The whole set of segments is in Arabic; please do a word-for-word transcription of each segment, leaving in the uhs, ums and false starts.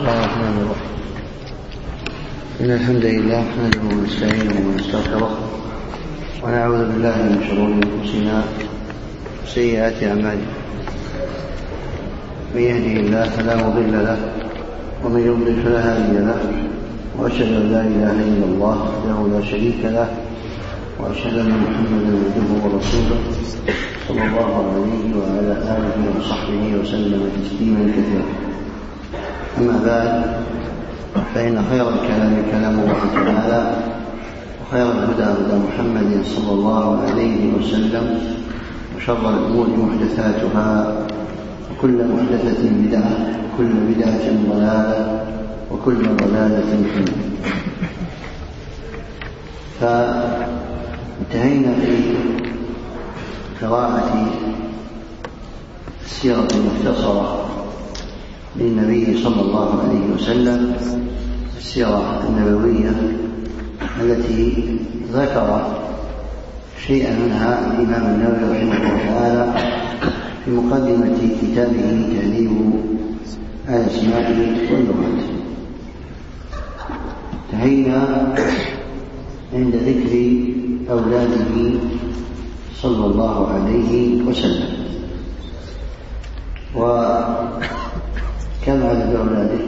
الله الرحمن الرحيم. إن الحمد لله نحمده ونستعينه ونستغفره ونعوذ بالله من شرور أنفسنا وسيئات أعمالنا. من يهده الله فلا مضل له ومن يضلل فلا هادي له، وأشهد أن لا إله إلا الله وحده لا شريك له، وأشهد أن محمدا عبده ورسوله صلى الله عليه وعلى آله وصحبه وسلم تسليما كثيرا. أما بعد، فإن خير الكلام كلام الله تعالى، وخير الهدى هدى محمد صلى الله عليه وسلم، وشر الأمور محدثاتها، وكل محدثة بدعة، وكل بدعة ضلالة، وكل ضلالة في النار. فانتهينا في قراءة السيرة المختصرة للنبي صلى الله عليه وسلم، السيرة النبوية التي ذكر شيئا منها الإمام النووي رحمه الله تعالى في مقدمة كتابه تهذيب الأسماء واللغات. انتهينا عند ذكر أولاده صلى الله عليه وسلم. وكم عدد أولاده؟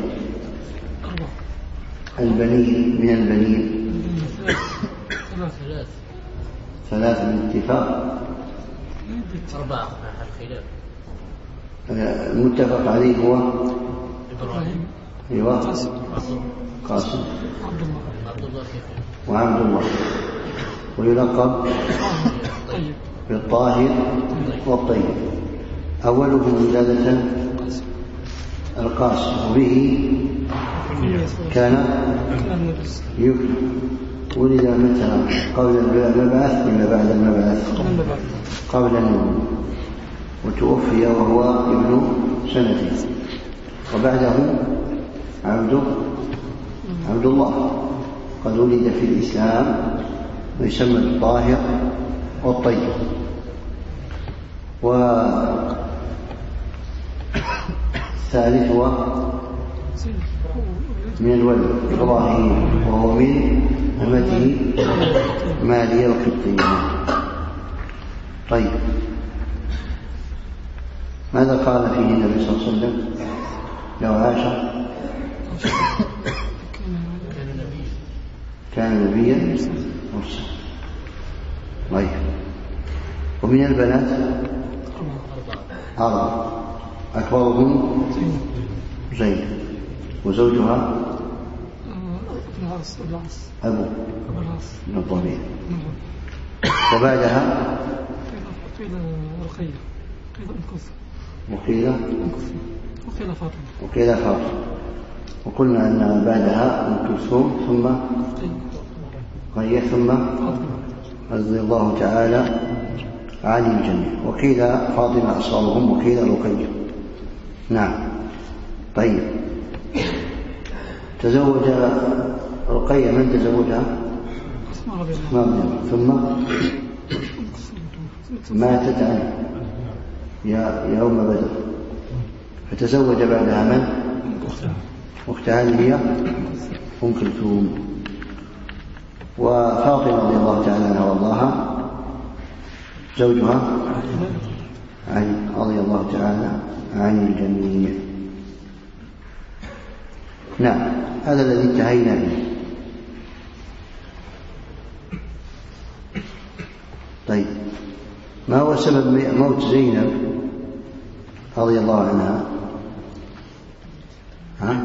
البنين من البنين ثلاث بالاتفاق، أربعة الخلاف. المتفق عليه هو إبراهيم أيوة قاسم وعبد الله، ويلقب بالطاهر والطيب. أوله ولادة القاسم، وبه كان يكفي. ولد متى؟ قبل المبعث ولا بعد المبعث؟ قبل النبوة. وتوفي وهو ابن سنتين. وبعده عبد عبد الله قد ولد في الإسلام، ويسمى الطاهر والطيب. والثالث هو من الولد إبراهيم، وهو من أمته مالية القبطية. طيب، ماذا قال فيه النبي صلى الله عليه وسلم لو عاش؟ كان نبيا مرسلا. طيب، ومن البنات أربعة، أكبرهم زينب، وزوجها أبو بن الضبيع، وبعدها وقيل وقيل فاطمة، وقلنا أن بعدها أم كلثوم ثم رقية ثم رضي الله تعالى عن الجميع. وقيل فاطمة أصغرهم، وقيل رقية. نعم. طيب، تزوج رقية، من تزوجها؟ أسماء بن أبي، ثم ماتت عنه يوم بدر، فتزوج بعدها من؟ أختها اللي هي أم كلثوم. وفاطمة رضي الله تعالى عنها وارضاها زوجها علي رضي الله تعالى عن الجميع. نعم، هذا الذي انتهينا به. طيب، ما هو سبب موت زينب رضي الله عنها؟ ها؟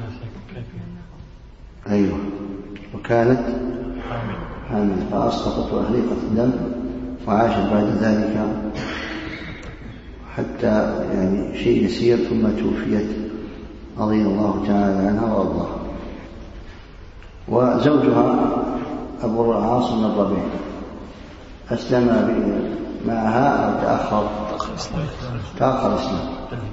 أيوة، وكانت حامل فأسقطت وأهلقت الدم، وعاشت بعد ذلك حتى يعني شيء يسير، ثم توفيت رضي الله تعالى عنها وارضاها. وزوجها أبو العاص بن الربيع أسلم معها أو تأخر تأخر إسلام،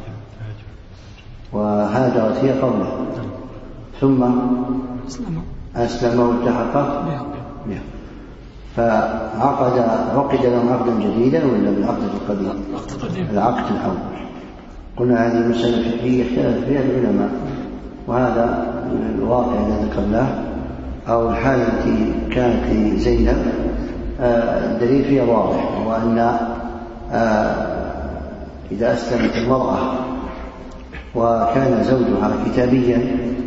وهاجرت هي قبله، ثم أسلم والتحق بها، فعقد عقد لهم عقدا جديدا ولا بالعقد القديم؟ العقد الأول. قلنا هذه مسألة فقهية اختلف فيها العلماء، وهذا الواقع الذي ذكرناه أو الحالة التي كانت لزينب الدليل فيها واضح، وهو أن إذا أسلمت المرأة وكان زوجها كتابيا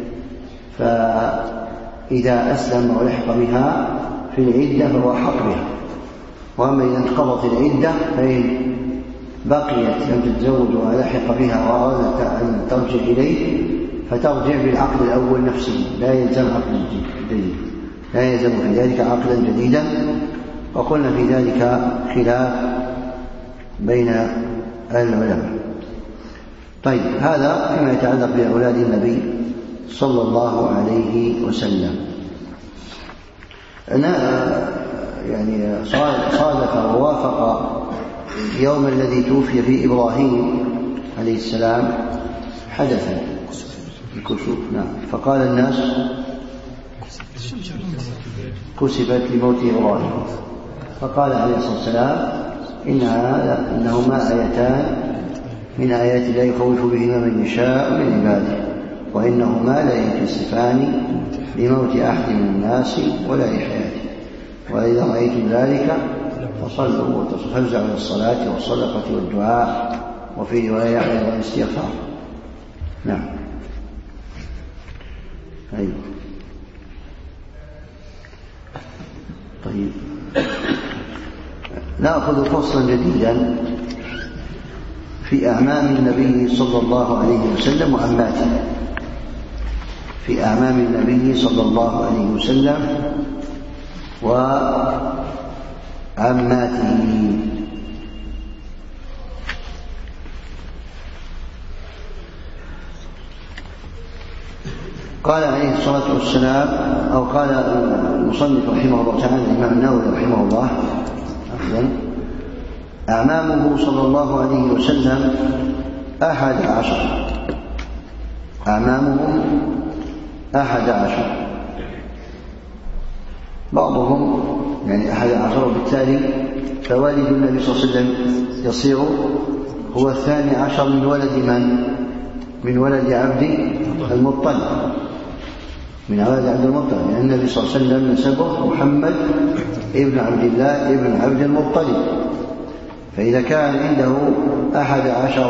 فإذا أسلم ولحق بها في العدة فهو حق بها، وأما إذا انقضت العدة فإن بقيت لم تتزوج ولحق بها وأرادت أن ترجع إليه فترجع بالعقد الأول نفسه، لا يلزم عقد جديد، لا يلزم في ذلك عقدا جديدا. وقلنا في ذلك خلاف بين العلماء. طيب، هذا فيما يتعلق بأولاد النبي صلى الله عليه وسلم. أنا يعني صادف ووافق يوم الذي توفي فيه إبراهيم عليه السلام حدثا الكسوف، نعم، فقال الناس كسفت لموت إبراهيم، فقال عليه الصلاة والسلام إنها إنهما آيتان من آيات الله يخوف بهما من يشاء من عباده، وإنهما لا ينكسفان لموت أحد من الناس ولا لحياته، وإذا رأيتم ذلك فصلوا وتفزعوا إلى الصلاة والصدقة والدعاء، وفي رواية أيضا الاستغفار. نعم. أيوه. طيب، نأخذ فصلا جديدا في أعمام النبي صلى الله عليه وسلم وعماته، في أعمام النبي صلى الله عليه وسلم وعماته. قال عليه الصلاة والسلام، أو قال المصنف رحمه الله تعالى الإمام النووي رحمه الله أفضل: أعمامه صلى الله عليه وسلم أحد عشر، أعمامهم أحد عشر، بعضهم يعني أحد عشر، وبالتالي فوالد النبي صلى الله عليه وسلم يصير هو الثاني عشر من ولد من؟ من ولد عبد المطلب، من ولد عبد المطلب، لأن النبي صلى الله عليه وسلم نسبه محمد ابن عبد الله ابن عبد المطلب، فإذا كان عنده أحد عشر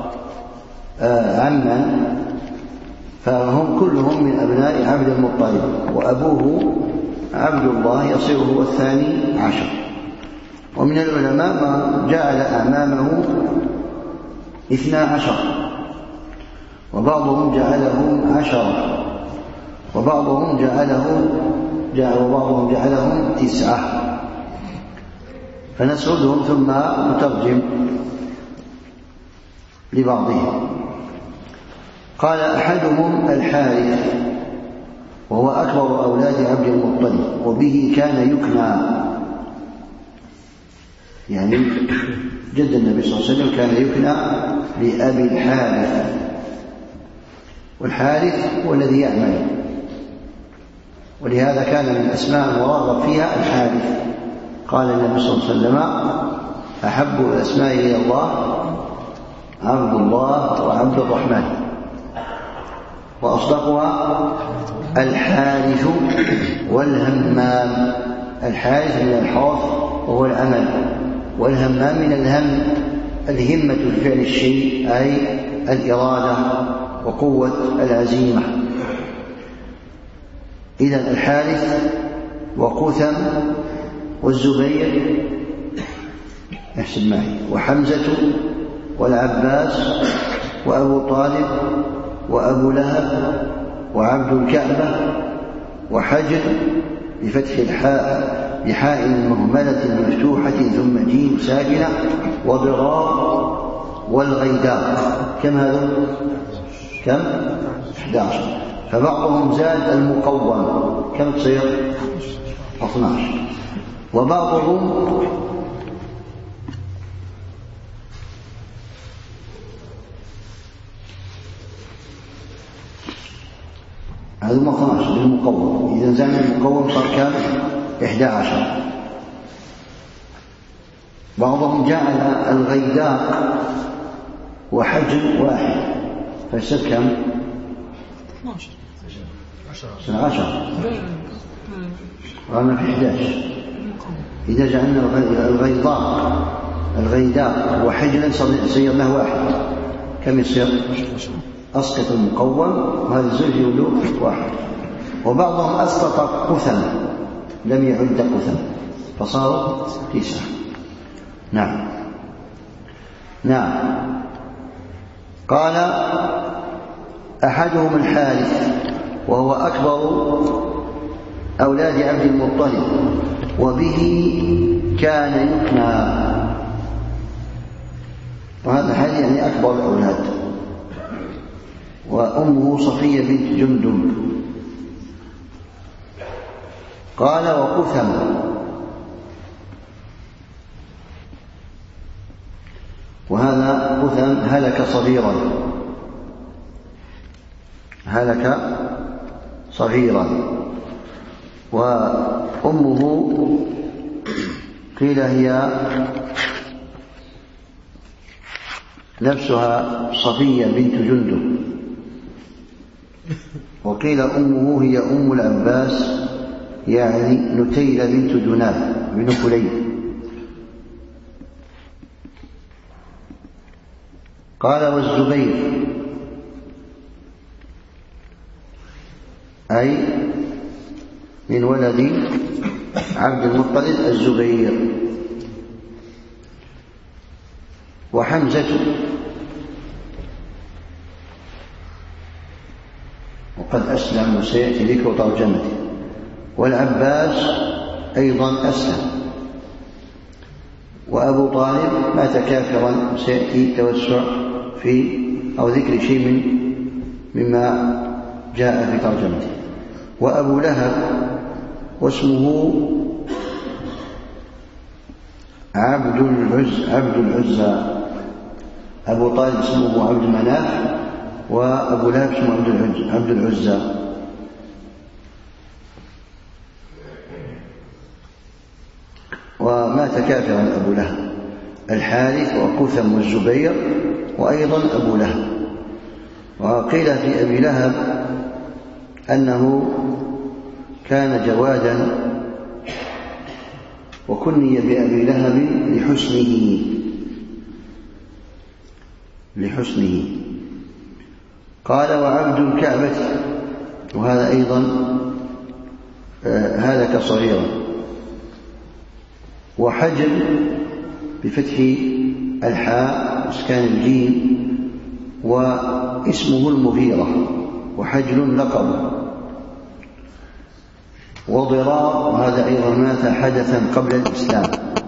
عما فهم كلهم من أبناء عبد المطلب، وأبوه عبد الله يصير هو الثاني عشر. ومن العلماء من جعل أعمامه اثنا عشر، وبعضهم جعلهم عشرة، وبعضهم جعله جعل وبعضهم جعلهم تسعة، فنسردهم ثم نترجم لبعضهم. قال أحدهم الحارث، وهو أكبر أولاد عبد المطلب، وبه كان يكنى، يعني جد النبي صلى الله عليه وسلم كان يكنى لأبي الحارث، والحارث هو الذي يعمل، ولهذا كان من الأسماء المرغب فيها الحارث. قال النبي صلى الله عليه وسلم: أحب الأسماء إلى الله عبد الله وعبد الرحمن، وأصدقها الحارث والهمام. الحارث من الحرث وهو العمل، والهمام من الهم، الهمة لفعل الشيء أي الإرادة وقوة العزيمة. إذن الحارث وقثم والزبير احسن معي، وحمزة والعباس وأبو طالب وأبو لهب وعبد الكعبة وحجر بفتح الحاء بحاء مهملة مفتوحة ثم جيم ساكنة وضرار والغيداء. كم هذا؟ كم؟ أحد عشر. فبعضهم زاد المقوم، كم تصير؟ اثنا عشر. وبعضهم هذا ما اثنا عشر للمقوم، إذا زاد المقوم صار كم؟ إحدى عشر. بعضهم جعل الغيداء وحجم واحد فيصير كم؟ سنة عشر وأنا في إحدى عشر. إذا جعلنا الغيضاء الغيداء وحجلا صيرناه واحد كم يصير؟ أسقط المقوم وهذا الزوج يولو واحد. وبعضهم أسقط قثم لم يعد قثم فصاروا تسعة. نعم نعم. قال أحدهم الحارث وهو أكبر أولاد عبد المطلب وبه كان يكنى. وهذا حال يعني أكبر الأولاد. وأمه صفية بنت جندب. قال وقثم وهذا قثم هلك صغيرا هلك صغيرا. وأمه قيل هي نفسها صفية بنت جندب وقيل أمه هي أم العباس يعني نتيلة بنت دناف بن كليب. قال والزبير أي من ولد عبد المطلب الزبير. وحمزة وقد أسلم وسيأتي ذكر ترجمته. والعباس أيضا أسلم. وأبو طالب مات كافرا سيأتي توسع في أو ذكر شيء من مما جاء في ترجمته. وأبو لهب واسمه عبد العز عبد العزى. أبو طالب اسمه عبد مناف وأبو لهب اسمه عبد العزى. ومات كافرا أبو لهب. الحارث وقثم والزبير وأيضا أبو لهب. وقيل في أبي لهب أنه كان جوادا وكني بأبي لهب لحسنه لحسنه. قال وعبد الكعبة وهذا أيضا هلك صغيرا. وحجل بفتح الحاء وسكان الجيم واسمه المغيرة وحجل لقب. وضرار وهذا أيضا مات حدثا قبل الإسلام.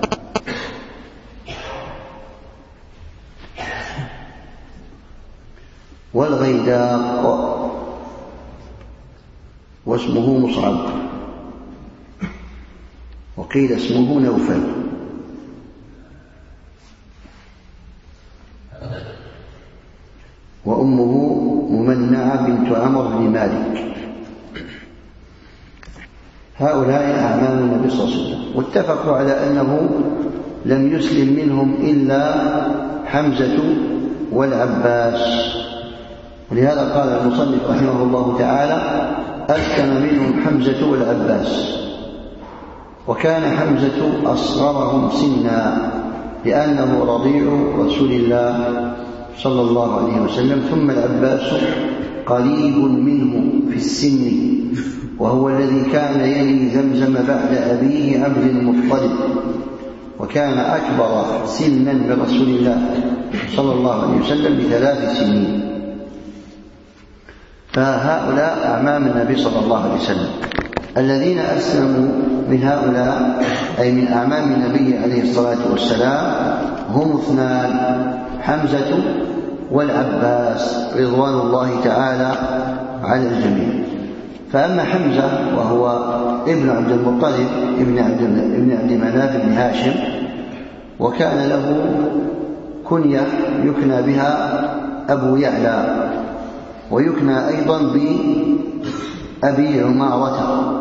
والغيداء واسمه مصعب وقيل اسمه نوفل. وأمه ممنعة بنت عمرو بن مالك. هؤلاء أعمام النبي صلى الله عليه وسلم. واتفقوا على أنه لم يسلم منهم إلا حمزة والعباس. ولهذا قال المصنف رحمه الله تعالى أسلم منهم حمزة والعباس. وكان حمزة أصغرهم سنا لأنه رضيع رسول الله صلى الله عليه وسلم. ثم العباس قريب منه في السن وهو الذي كان يلي زمزم بعد أبيه عبد المطلب وكان أكبر سنا من رسول الله صلى الله عليه وسلم بثلاث سنين. فهؤلاء أعمام النبي صلى الله عليه وسلم. الذين أسلموا من هؤلاء أي من أعمام النبي عليه الصلاة والسلام هم اثنان حمزة والعباس رضوان الله تعالى على الجميع. فأما حمزة وهو ابن عبد المطلب ابن عبد ابن عبد مناف بن هاشم وكان له كنية يكنى بها أبو يعلى ويكنى أيضا بأبي عمارة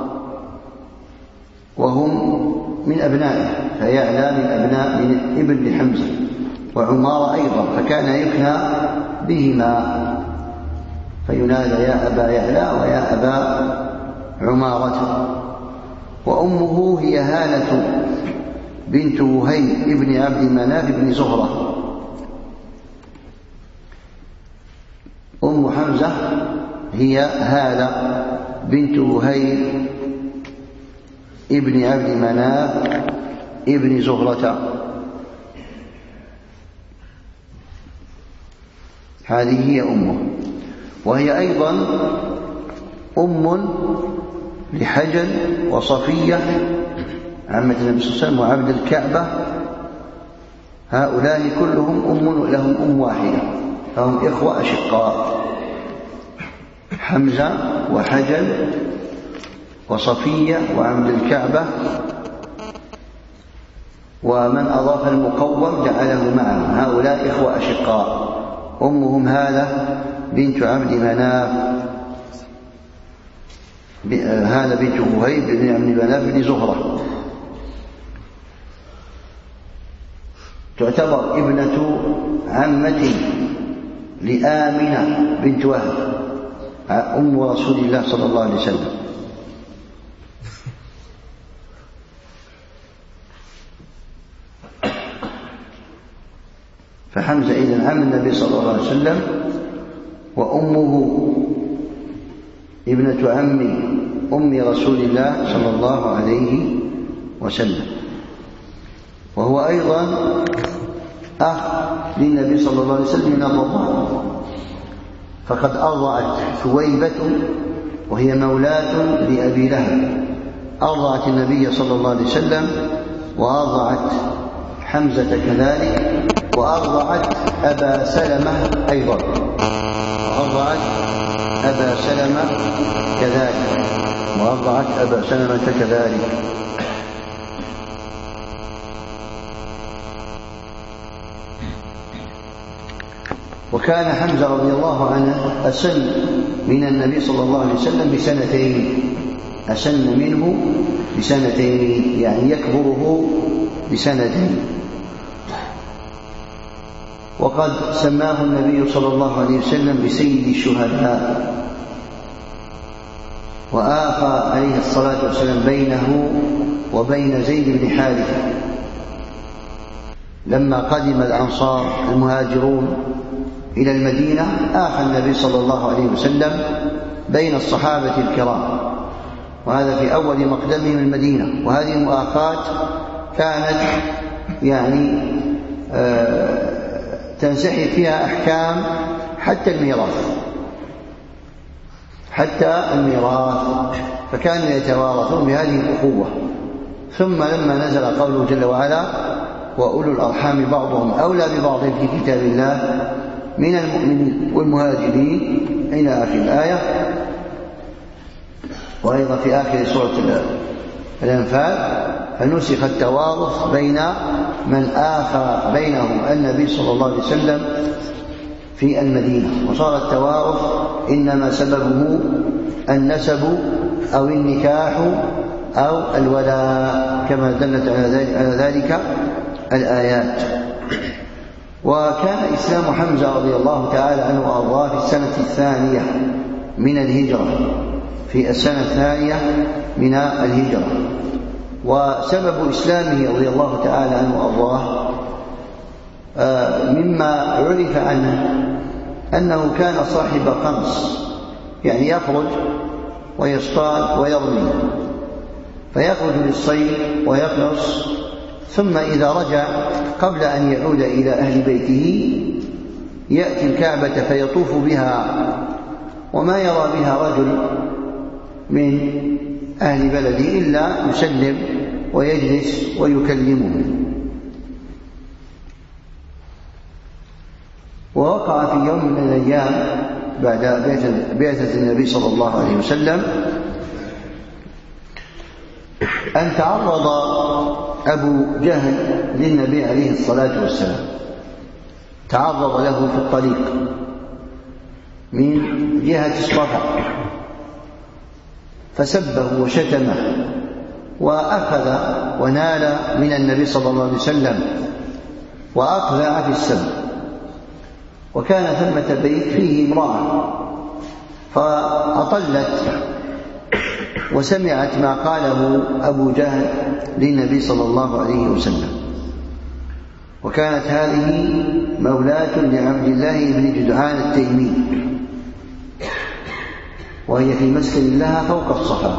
وهم من أبنائه. فيعلى من أبناء من ابن لحمزة وعمارة أيضا فكان يكنى بهما. فينادى يا أبا يعلى ويا أبا عمارة. وأمه هي هالة بنت وهيب ابن عبد مناف بن زهرة. أم حمزة هي هالة بنت وهيب ابن عبد مناف ابن زهرة. هذه هي أمه، وهي أيضا أم لحجل وصفية عمة النبي صلى الله عليه وسلم وعبد الكعبة. هؤلاء كلهم أم لهم أم واحدة، فهم إخوة أشقاء، حمزة وحجل وصفية وعبد الكعبة، ومن أضاف المقوم جعله معهم. هؤلاء إخوة أشقاء، أمهم هالة بنت عبد مناف، هالة بنت وهيب بن عبد مناف بن زهرة، تعتبر ابنة عمة لآمنة بنت وهب أم رسول الله صلى الله عليه وسلم. فحمزة إذن عم النبي صلى الله عليه وسلم، وأمه ابنة عم أم رسول الله صلى الله عليه وسلم، وهو أيضا أخ للنبي صلى الله عليه وسلم من الرضاعة، فقد أرضعت ثويبة وهي مولاة لأبي لهب، أرضعت النبي صلى الله عليه وسلم، وأرضعت حمزة كذلك، وأرضعت أبا سلمة أيضا، وأرضعت أبا سلمة كذلك، وأرضعت أبا سلمة كذلك. وكان حمزة رضي الله عنه أسن من النبي صلى الله عليه وسلم بسنتين، أسن منه بسنتين، يعني يكبره بسنتين. وقد سماه النبي صلى الله عليه وسلم بسيد الشهداء. وآخى عليه الصلاة والسلام بينه وبين زيد بن حارثة لما قدم الأنصار المهاجرون إلى المدينة، آخى النبي صلى الله عليه وسلم بين الصحابة الكرام، وهذا في أول مقدمهم المدينة. وهذه المؤاخاة كانت يعني آه تنسحب فيها أحكام حتى الميراث، حتى الميراث، فكانوا يتوارثون بهذه الأخوة. ثم لما نزل قوله جل وعلا وأولو الأرحام بعضهم أولى ببعض في كتاب الله من المؤمنين والمهاجرين إلى آخر الآية، وأيضا في آخر سورة الأنفال، فنسخ التوارث بين من آخى بينهم النبي صلى الله عليه وسلم في المدينة، وصار التوارث إنما سببه النسب أو النكاح أو الولاء كما دلت على ذلك الآيات. وكان إسلام حمزة رضي الله تعالى عنه وأرضاه في السنة الثانية من الهجرة، في السنة الثانية من الهجرة. وسبب إسلامه رضي الله تعالى عنه وأرضاه مما عرف عنه أنه كان صاحب قنص، يعني يخرج ويصطاد ويرمي، فيخرج للصيد ويقنص، ثم إذا رجع قبل أن يعود إلى أهل بيته يأتي الكعبة فيطوف بها، وما يرى بها رجل من أهل بلده إلا يسلم ويجلس ويكلمه. ووقع في يوم من الأيام بعد بعثة النبي صلى الله عليه وسلم أن تعرض أبو جهل للنبي عليه الصلاة والسلام، تعرض له في الطريق من جهة الصفا، فسبه وشتمه وأخذ ونال من النبي صلى الله عليه وسلم وأقلع في السب. وكان ثمة بيت فيه امرأة فأطلت وسمعت ما قاله أبو جهل للنبي صلى الله عليه وسلم. وكانت هذه مولاة لعبد الله بن جدعان التيمي، وهي في مسكن لها فوق الصفا،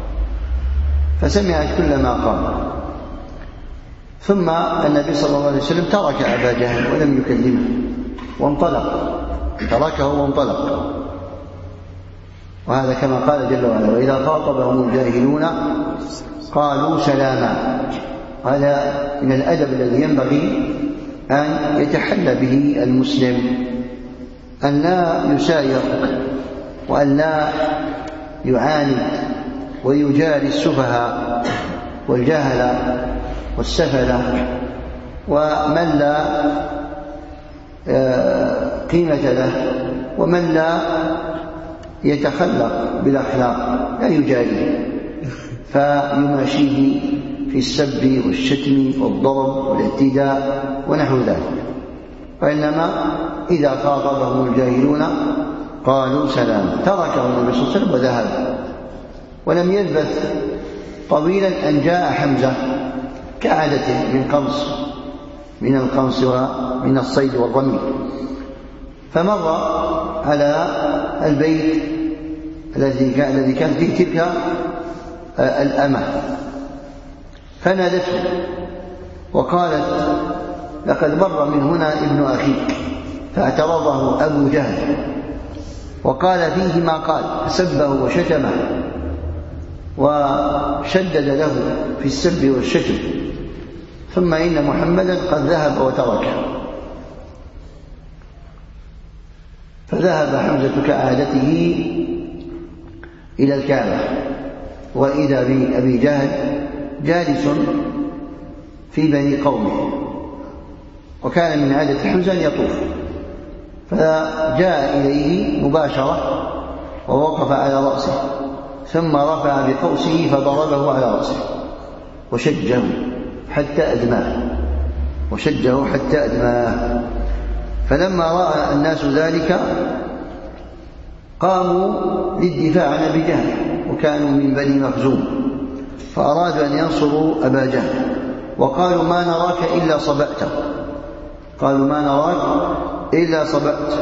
فسمعت كل ما قال. ثم النبي صلى الله عليه وسلم ترك أبا جهل ولم يكلمه وانطلق، تركه وانطلق. وهذا كما قال جل وعلا: وإذا خاطبهم الجاهلون قالوا سلاما. هذا من الأدب الذي ينبغي أن يتحلى به المسلم، أن لا يساير وأن لا يعاند ويجاري السفهاء والجهل والسفلة ومن لا قيمة له ومن لا يتخلق بالأخلاق، لا يجاريه فيماشيه في السب والشتم والضرب والاعتداء ونحو ذلك. وإنما إذا خاطبهم الجاهلون قالوا سلاما. تركه النبي صلى الله عليه وسلم وذهب، ولم يلبث طويلا أن جاء حمزة كعادته من قنص من القنص ومن الصيد والرمي، فمر على البيت الذي كان فيه تلك الأمة، فنادته وقالت: لقد مر من هنا ابن أخيك. فاعترضه أبو جهل وقال فيه ما قال، فسبه وشتمه وشدد له في السب والشتم، ثم إن محمدا قد ذهب وتركه. فذهب حمزة كعادته إلى الكعبة، وإذا بأبي جهل جالس في بني قومه، وكان من عادة حمزة يطوف، فجاء إليه مباشرة ووقف على رأسه، ثم رفع بقوسه فضربه على رأسه وشجه حتى أدماه وشجه حتى أدماه. فلما رأى الناس ذلك قاموا للدفاع عن أبي جهل، وكانوا من بني مخزوم، فأرادوا أن ينصروا أبا جهل، وقالوا: ما نراك إلا صبأت قالوا ما نراك إلا صبأت.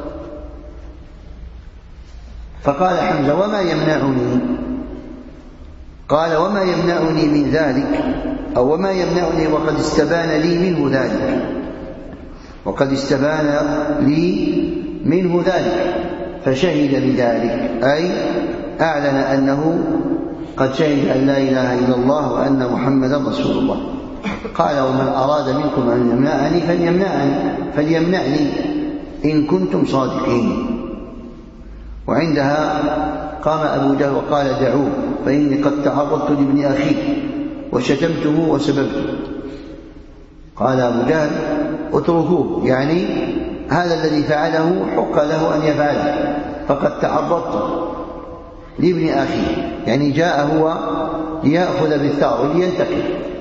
فقال حمزة: وما يمنعني؟ قال: وما يمنعني من ذلك، أو وما يمنعني وقد استبان لي منه ذلك وقد استبان لي منه ذلك فشهد بذلك، أي أعلن أنه قد شهد أن لا إله إلا الله وأن محمدا رسول الله. قال: ومن أراد منكم أن يمنعني فليمنعني, فليمنعني إن كنتم صادقين. وعندها قام أبو جهل وقال: دعوه فإني قد تعرضت لابن أخي وشتمته وسببته. قال أبو جهل: اتركوه، يعني هذا الذي فعله حق له أن يفعله، فقد تعرضت لابن أخي، يعني جاء هو ليأخذ بالثار ولينتقم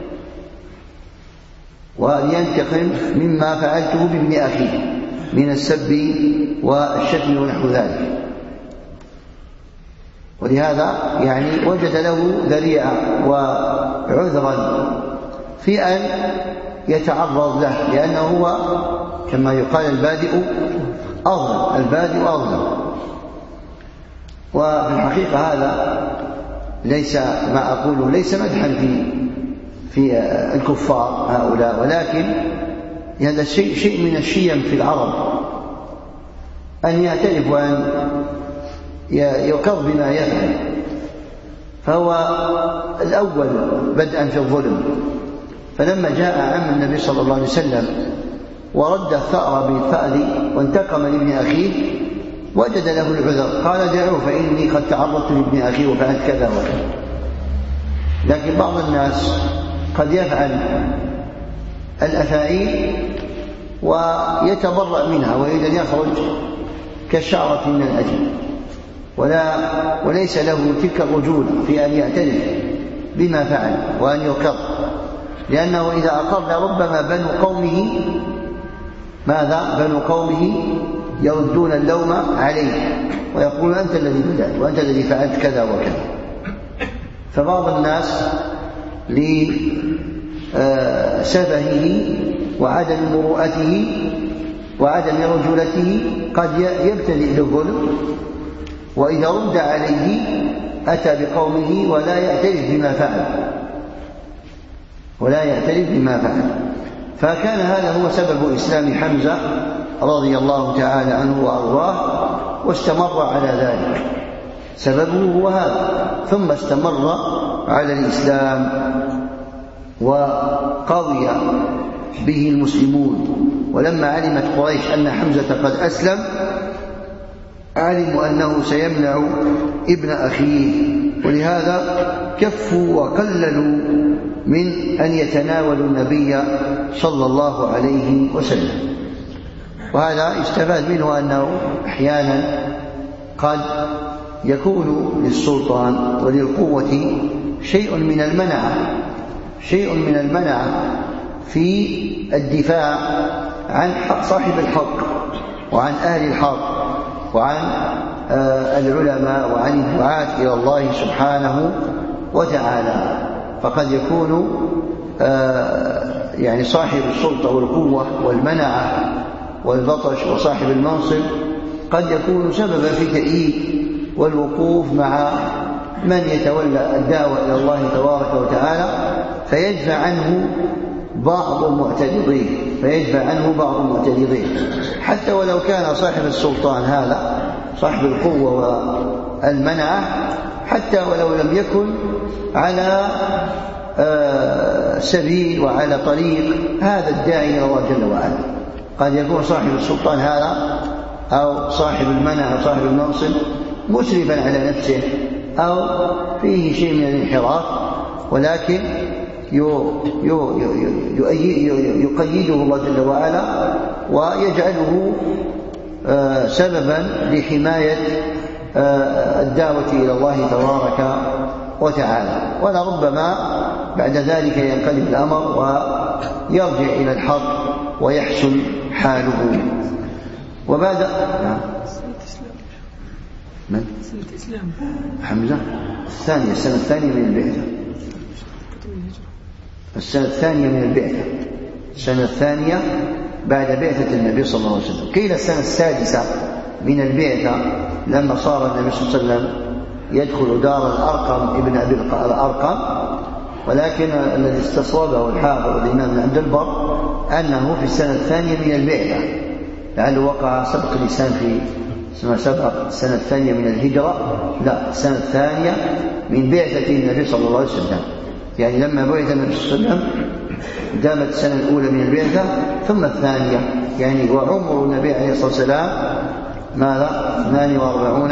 ولينتقم مما فعلته بابن أخيه من السب والشتم ونحو ذلك. ولهذا يعني وجد له ذريعة وعذرا في أن يتعرض له، لأنه هو كما يقال البادئ أظلم البادئ أظلم. وفي الحقيقة هذا ليس ما أقوله ليس مدحا في في الكفار هؤلاء، ولكن هذا شيء شيء من الشيم في العرب أن يعترف وأن يقر بما يفعل. فهو الأول بدءا في الظلم، فلما جاء عم النبي صلى الله عليه وسلم ورد الثأر بالثأر وانتقم لابن أخيه وجد له العذر، قال: دعوه فإني قد تعرضت لابن أخيه وفعلت كذا وكذا. لكن بعض الناس قد يفعل الأفاعيل ويتبرأ منها ويريد أن يخرج كالشعرة من الأجل، ولا وليس له تلك الرجولة في أن يعترف بما فعل وأن يقر، لأنه إذا أقر ربما بنو قومه ماذا؟ بنو قومه يردون اللوم عليه ويقولون أنت الذي بدأت وأنت الذي فعلت كذا وكذا. فبعض الناس لسفهه وعدم مروءته وعدم رجولته قد يبتدئ بالظلم، وإذا رد عليه أتى بقومه ولا يعترف بما فعل ولا يعترف بما فعل فكان هذا هو سبب إسلام حمزة رضي الله تعالى عنه وأرضاه، واستمر على ذلك، سببه هو هذا، ثم استمر على الإسلام وقضي به المسلمون. ولما علمت قريش أن حمزة قد أسلم علموا أنه سيمنع ابن أخيه، ولهذا كفوا وقللوا من أن يتناولوا النبي صلى الله عليه وسلم. وهذا يستفاد منه أنه أحيانا قد يكون للسلطان وللقوة شيء من المنعة شيء من المنعة في الدفاع عن حق صاحب الحق وعن أهل الحق وعن العلماء وعن الدعاة إلى الله سبحانه وتعالى. فقد يكون يعني صاحب السلطة والقوة والمنعة والبطش وصاحب المنصب قد يكون سببا في تأييد والوقوف مع من يتولى الدعوة إلى الله تبارك وتعالى فيدفع عنه بعض المعترضين فيدفع عنه بعض المعترضين حتى ولو كان صاحب السلطان هذا صاحب القوة والمنعة، حتى ولو لم يكن على سبيل وعلى طريق هذا الداعي إلى الله جل وعلا. قد يكون صاحب السلطان هذا أو صاحب المنع أو صاحب المنصب مسرفا على نفسه أو فيه شيء من الانحراف، ولكن يقيده الله جل وعلا ويجعله سببا لحماية الدعوة إلى الله تبارك وتعالى، ولربما بعد ذلك ينقلب الأمر ويرجع إلى الحق ويحسن حاله. وبعد من؟ حمزة الثانية السنة الثانية من البعثة السنة الثانية من البعثة السنة الثانية بعد بعثة النبي صلى الله عليه وسلم. قيل السنة السادسة من البعثة لما صار النبي صلى الله عليه وسلم يدخل دار الأرقم ابن أبي الأرقم، ولكن الذي استصوبه الحافظ الإمام ابن عبد البر أنه في السنة الثانية من البعثة، لعله وقع سبق لسان في اسمها سبق السنة الثانية من الهجرة، لا السنة الثانية من بعثة النبي صلى الله عليه وسلم، يعني لما بعث النبي صلى الله عليه وسلم دامت السنة الأولى من البعثة ثم الثانية، يعني وعمر النبي عليه الصلاة والسلام ماذا؟ اثنان وأربعون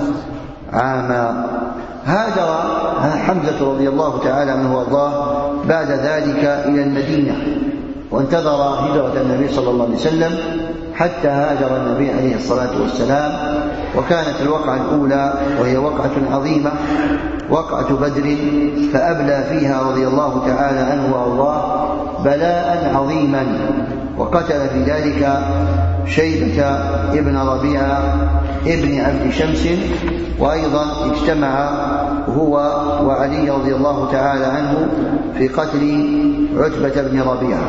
عاما. هاجر حمزة رضي الله تعالى عنه وارضاه بعد ذلك إلى المدينة، وانتظر هجرة النبي صلى الله عليه وسلم حتى هاجر النبي عليه الصلاة والسلام. وكانت الوقعة الأولى وهي وقعة عظيمة وقعة بدر، فأبلى فيها رضي الله تعالى عنه وارضاه بلاء عظيما، وقتل في ذلك شيبة ابن ربيعة ابن عبد شمس، وأيضا اجتمع هو وعلي رضي الله تعالى عنه في قتل عتبة بن ربيعة.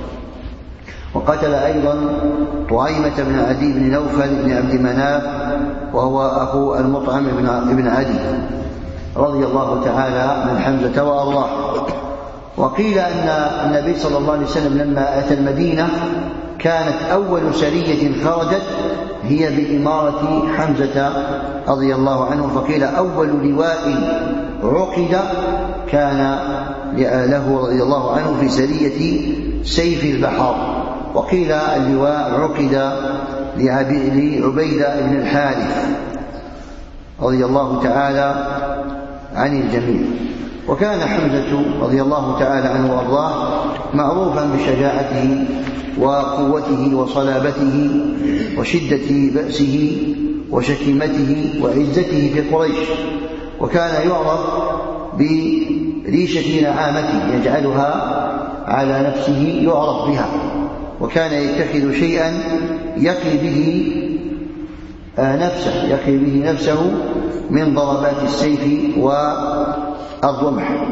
وقتل أيضا طعيمة بن عدي بن نوفل بن عبد مناف وهو أخو المطعم بن عدي رضي الله تعالى من حمزة وأرضاه. وقيل أن النبي صلى الله عليه وسلم لما أتى المدينة كانت أول سرية خرجت هي بإمارة حمزة رضي الله عنه، فقيل أول لواء عقد كان له رضي الله عنه في سرية سيف البحر، وقيل اللواء عقد لعبيدة بن الحارث رضي الله تعالى عن الجميع. وكان حمزة رضي الله تعالى عنه وارضاه معروفا بشجاعته وقوته وصلابته وشدة بأسه وشكيمته وعزته في قريش، وكان يعرف بريشة نعامته يجعلها على نفسه يعرف بها، وكان يتخذ شيئا يقي به نفسه يقي به نفسه من ضربات السيف والرمح.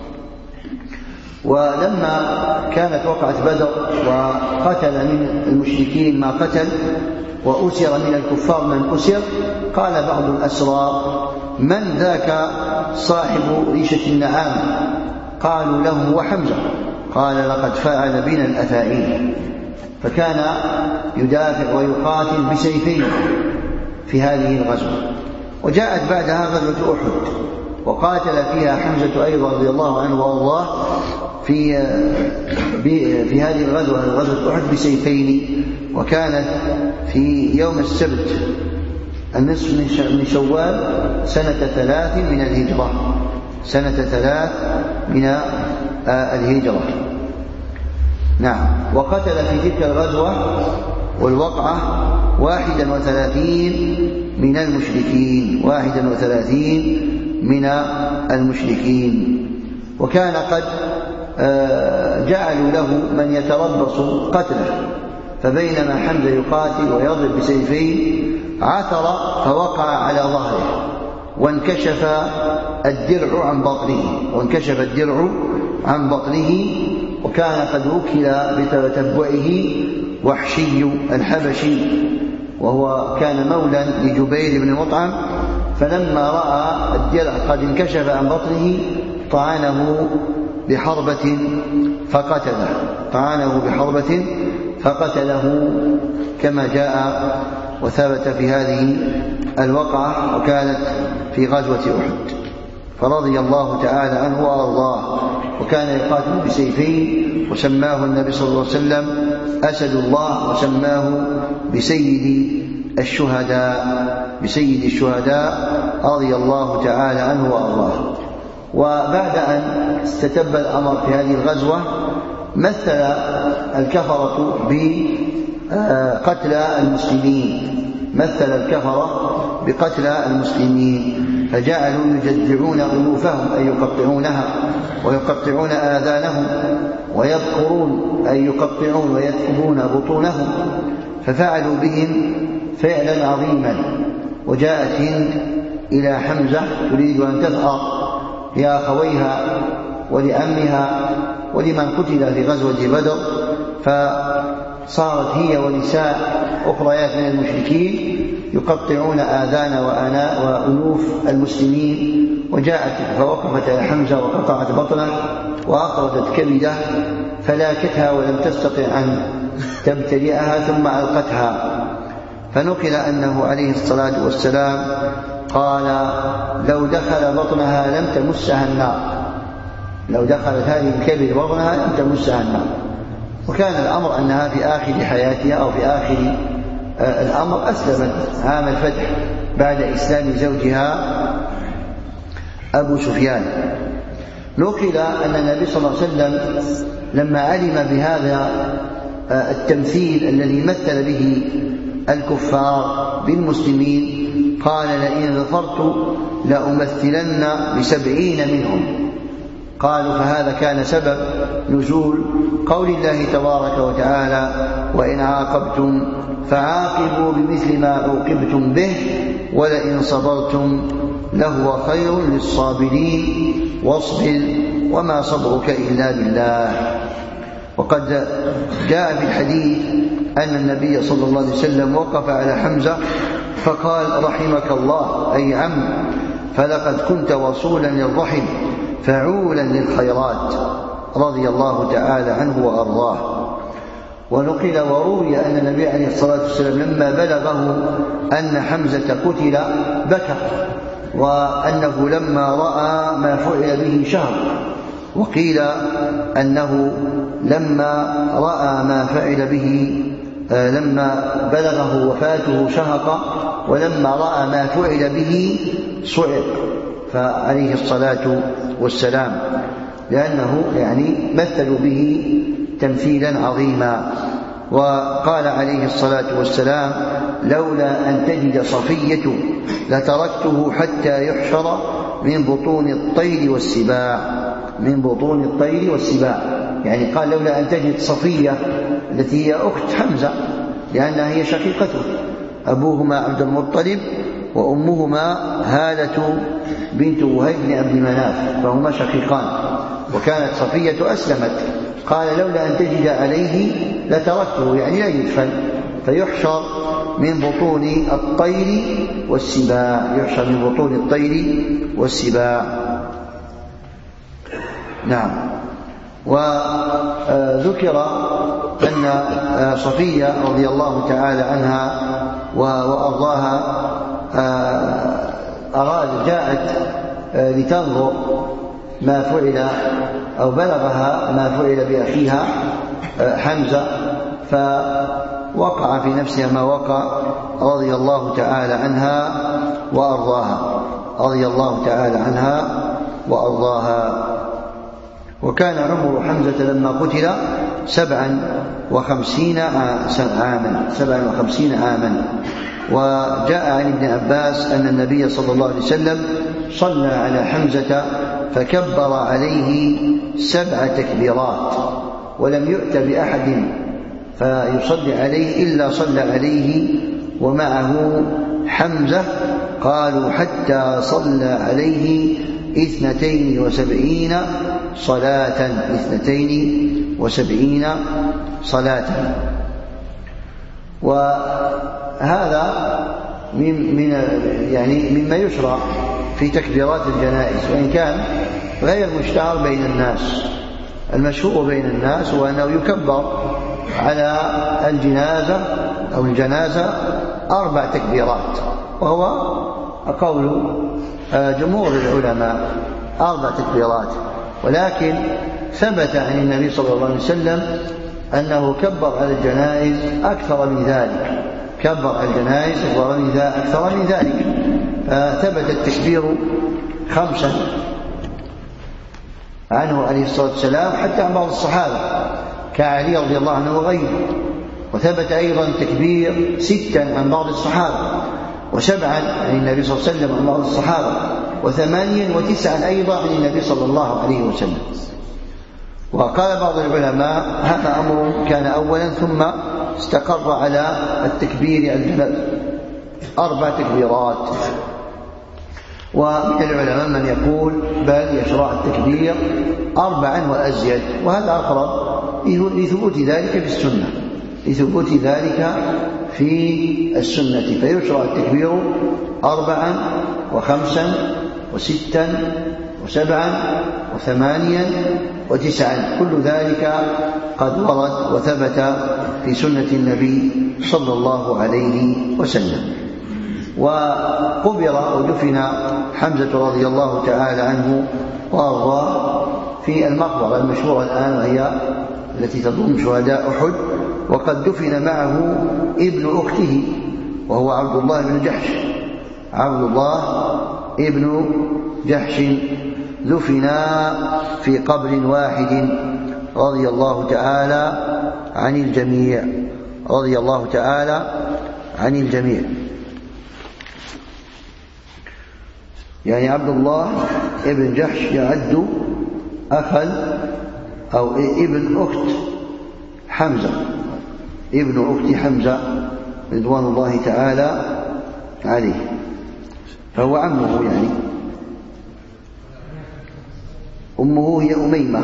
ولما كانت وقعت بدر وقتل من المشركين ما قتل وأسر من الكفار من أسر، قال بعض الأسرى: من ذاك صاحب ريشة النعام؟ قالوا له: وحمزة. قال: لقد فعل بنا الأفاعيل. فكان يدافع ويقاتل بسيفين في هذه الغزوة. وجاءت بعدها غزوة أحد وقاتل فيها حمزة أيضا رضي الله عنه وارضاه في في هذه الغزوة غزوة أحد بسيفين، وكانت في يوم السبت النصف من شوال سنة ثلاث من الهجرة سنة ثلاث من الهجرة. نعم. وقتل في تلك الغزوة والوقعة واحدا وثلاثين من المشركين واحدا وثلاثين من المشركين وكان قد جعلوا له من يتربص قتله، فبينما حمزة يقاتل ويضرب بسيفين عثر فوقع على ظهره وانكشف الدرع عن بطنه وانكشف الدرع عن بطنه وكان قد وكل بتتبعه وحشي الحبشي، وهو كان مولا لجبير بن مطعم، فلما رأى الدرع قد انكشف عن بطنه طعنه بحربة فقتله طعنه بحربة فقتله كما جاء وثبت في هذه الوقعة، وكانت في غزوة أحد. فرضي الله تعالى عنه وأرضاه، وكان يقاتل بسيفين، وسماه النبي صلى الله عليه وسلم أسد الله، وسماه بسيد الشهداء بسيد الشهداء رضي الله تعالى عنه وأرضاه. وبعد أن استتب الأمر في هذه الغزوة مثل الكفرة بقتل المسلمين مثل الكفرة بقتل المسلمين فجعلوا يجدعون أنوفهم أي يقطعونها ويقطعون آذانهم ويذكرون أي يقطعون ويذكرون بطونهم، ففعلوا بهم فعلا عظيما. وجاءت هند إلى حمزة تريد أن تثأر لأخويها ولأمها ولمن قتل في غزوة بدر، فصارت هي ونساء أخريات من المشركين يقطعون آذان وأنوف المسلمين، وجاءت فوقفت على حمزة وقطعت بطنه وأخرجت كبده فلاكتها ولم تستطع أن تبتلعها ثم ألقتها. فنقل أنه عليه الصلاة والسلام قال: لو دخل بطنها لم تمسها النار لو دخلت هذه الكبد بطنها لم تمسها النار. وكان الأمر أنها في آخر حياتها أو في آخر الأمر أسلمت عام الفتح بعد إسلام زوجها أبو سفيان. نقل أن النبي صلى الله عليه وسلم لما علم بهذا التمثيل الذي مثل به الكفار بالمسلمين قال: لئن ظفرت لأمثلن بسبعين منهم. قالوا: فهذا كان سبب نزول قول الله تبارك وتعالى: وإن عاقبتم فعاقبوا بمثل ما عوقبتم به ولئن صبرتم لهو خير للصابرين واصبر وما صبرك إلا بالله. وقد جاء في الحديث أن النبي صلى الله عليه وسلم وقف على حمزة فقال: رحمك الله أي عم، فلقد كنت وصولا للرحم فعولا للخيرات، رضي الله تعالى عنه وأرضاه. ونقل وروي أن النبي عليه الصلاة والسلام لما بلغه أن حمزة قتل بكى، وأنه لما رأى ما فعل به شهر. وقيل أنه لما رأى ما فعل به لما بلغه وفاته شهق، ولما رأى ما فعل به صعق فعليه الصلاة والسلام، لأنه يعني مثلوا به تمثيلا عظيما. وقال عليه الصلاة والسلام: لولا أن تجد صفية لتركته حتى يحشر من بطون الطير والسباع من بطون الطير والسباع يعني قال: لولا أن تجد صفية التي هي أخت حمزة لأنها هي شقيقته، أبوهما عبد المطلب وأمهما هالة بنت وهيب بن عبد مناف، فهما شقيقان. وكانت صفية أسلمت، قال لولا أن تجد عليه لتركته، يعني لا يدفن، فيحشر من بطون الطير والسباع، يحشر من بطون الطير والسباع. نعم. وذكر أن صفية رضي الله تعالى عنها وأرضاها أراد جاءت لتنظر ما فعل أو بلغها ما فعل بأخيها حمزة، فوقع في نفسها ما وقع رضي الله تعالى عنها وأرضاها رضي الله تعالى عنها وأرضاها. وكان عمر حمزة لما قتل سبعا وخمسين عاما سبعا وخمسين عاما. وجاء عن ابن عباس أن النبي صلى الله عليه وسلم صلى على حمزة فكبر عليه سبع تكبيرات، ولم يؤت بأحد فيصلي عليه إلا صلى عليه ومعه حمزة، قالوا حتى صلى عليه اثنتين وسبعين صلاة اثنتين وسبعين صلاة. وهذا من من يعني مما يشرع في تكبيرات الجنائز، وإن كان غير مشتهر بين الناس. المشهور بين الناس هو أنه يكبر على الجنازة أو الجنازة أربع تكبيرات، وهو قول جمهور العلماء أربع تكبيرات. ولكن ثبت عن النبي صلى الله عليه وسلم أنه كبر على الجنائز أكثر من ذلك، كبر على الجنائز أكثر من ذلك، فثبت التكبير خمسا عنه عليه الصلاة والسلام حتى عن بعض الصحابة كعلي رضي الله عنه وغيره. وثبت أيضا تكبير ستا عن بعض الصحابة، وسبعا عن النبي صلى الله عليه وسلم عن بعض الصحابة، وثمانيا وتسعا أيضا عن النبي صلى الله عليه وسلم. وقال بعض العلماء هذا أمر كان أولا ثم استقر على التكبير الجنازة أربع تكبيرات. ومن العلماء من يقول بل يشرع التكبير أربعا وأزيد، وهذا أقرب لثبوت ذلك في السنة لثبوت ذلك في السنة فيشرع التكبير أربعا وخمسا وستا وسبعا وثمانيا وتسعا، كل ذلك قد ورد وثبت في سنة النبي صلى الله عليه وسلم. وقبر ودفن حمزة رضي الله تعالى عنه وأرضاه في المقبرة المشهورة الآن وهي التي تضم شهداء أحد، وقد دفن معه ابن أخته وهو عبد الله بن جحش عبد الله ابن جحش دفنا في قبر واحد رضي الله تعالى عن الجميع رضي الله تعالى عن الجميع. يعني عبد الله ابن جحش يعد أخا أو ابن أخت حمزة ابن أخت حمزة رضوان الله تعالى عليه، فهو عمه. يعني أمه هي أميمة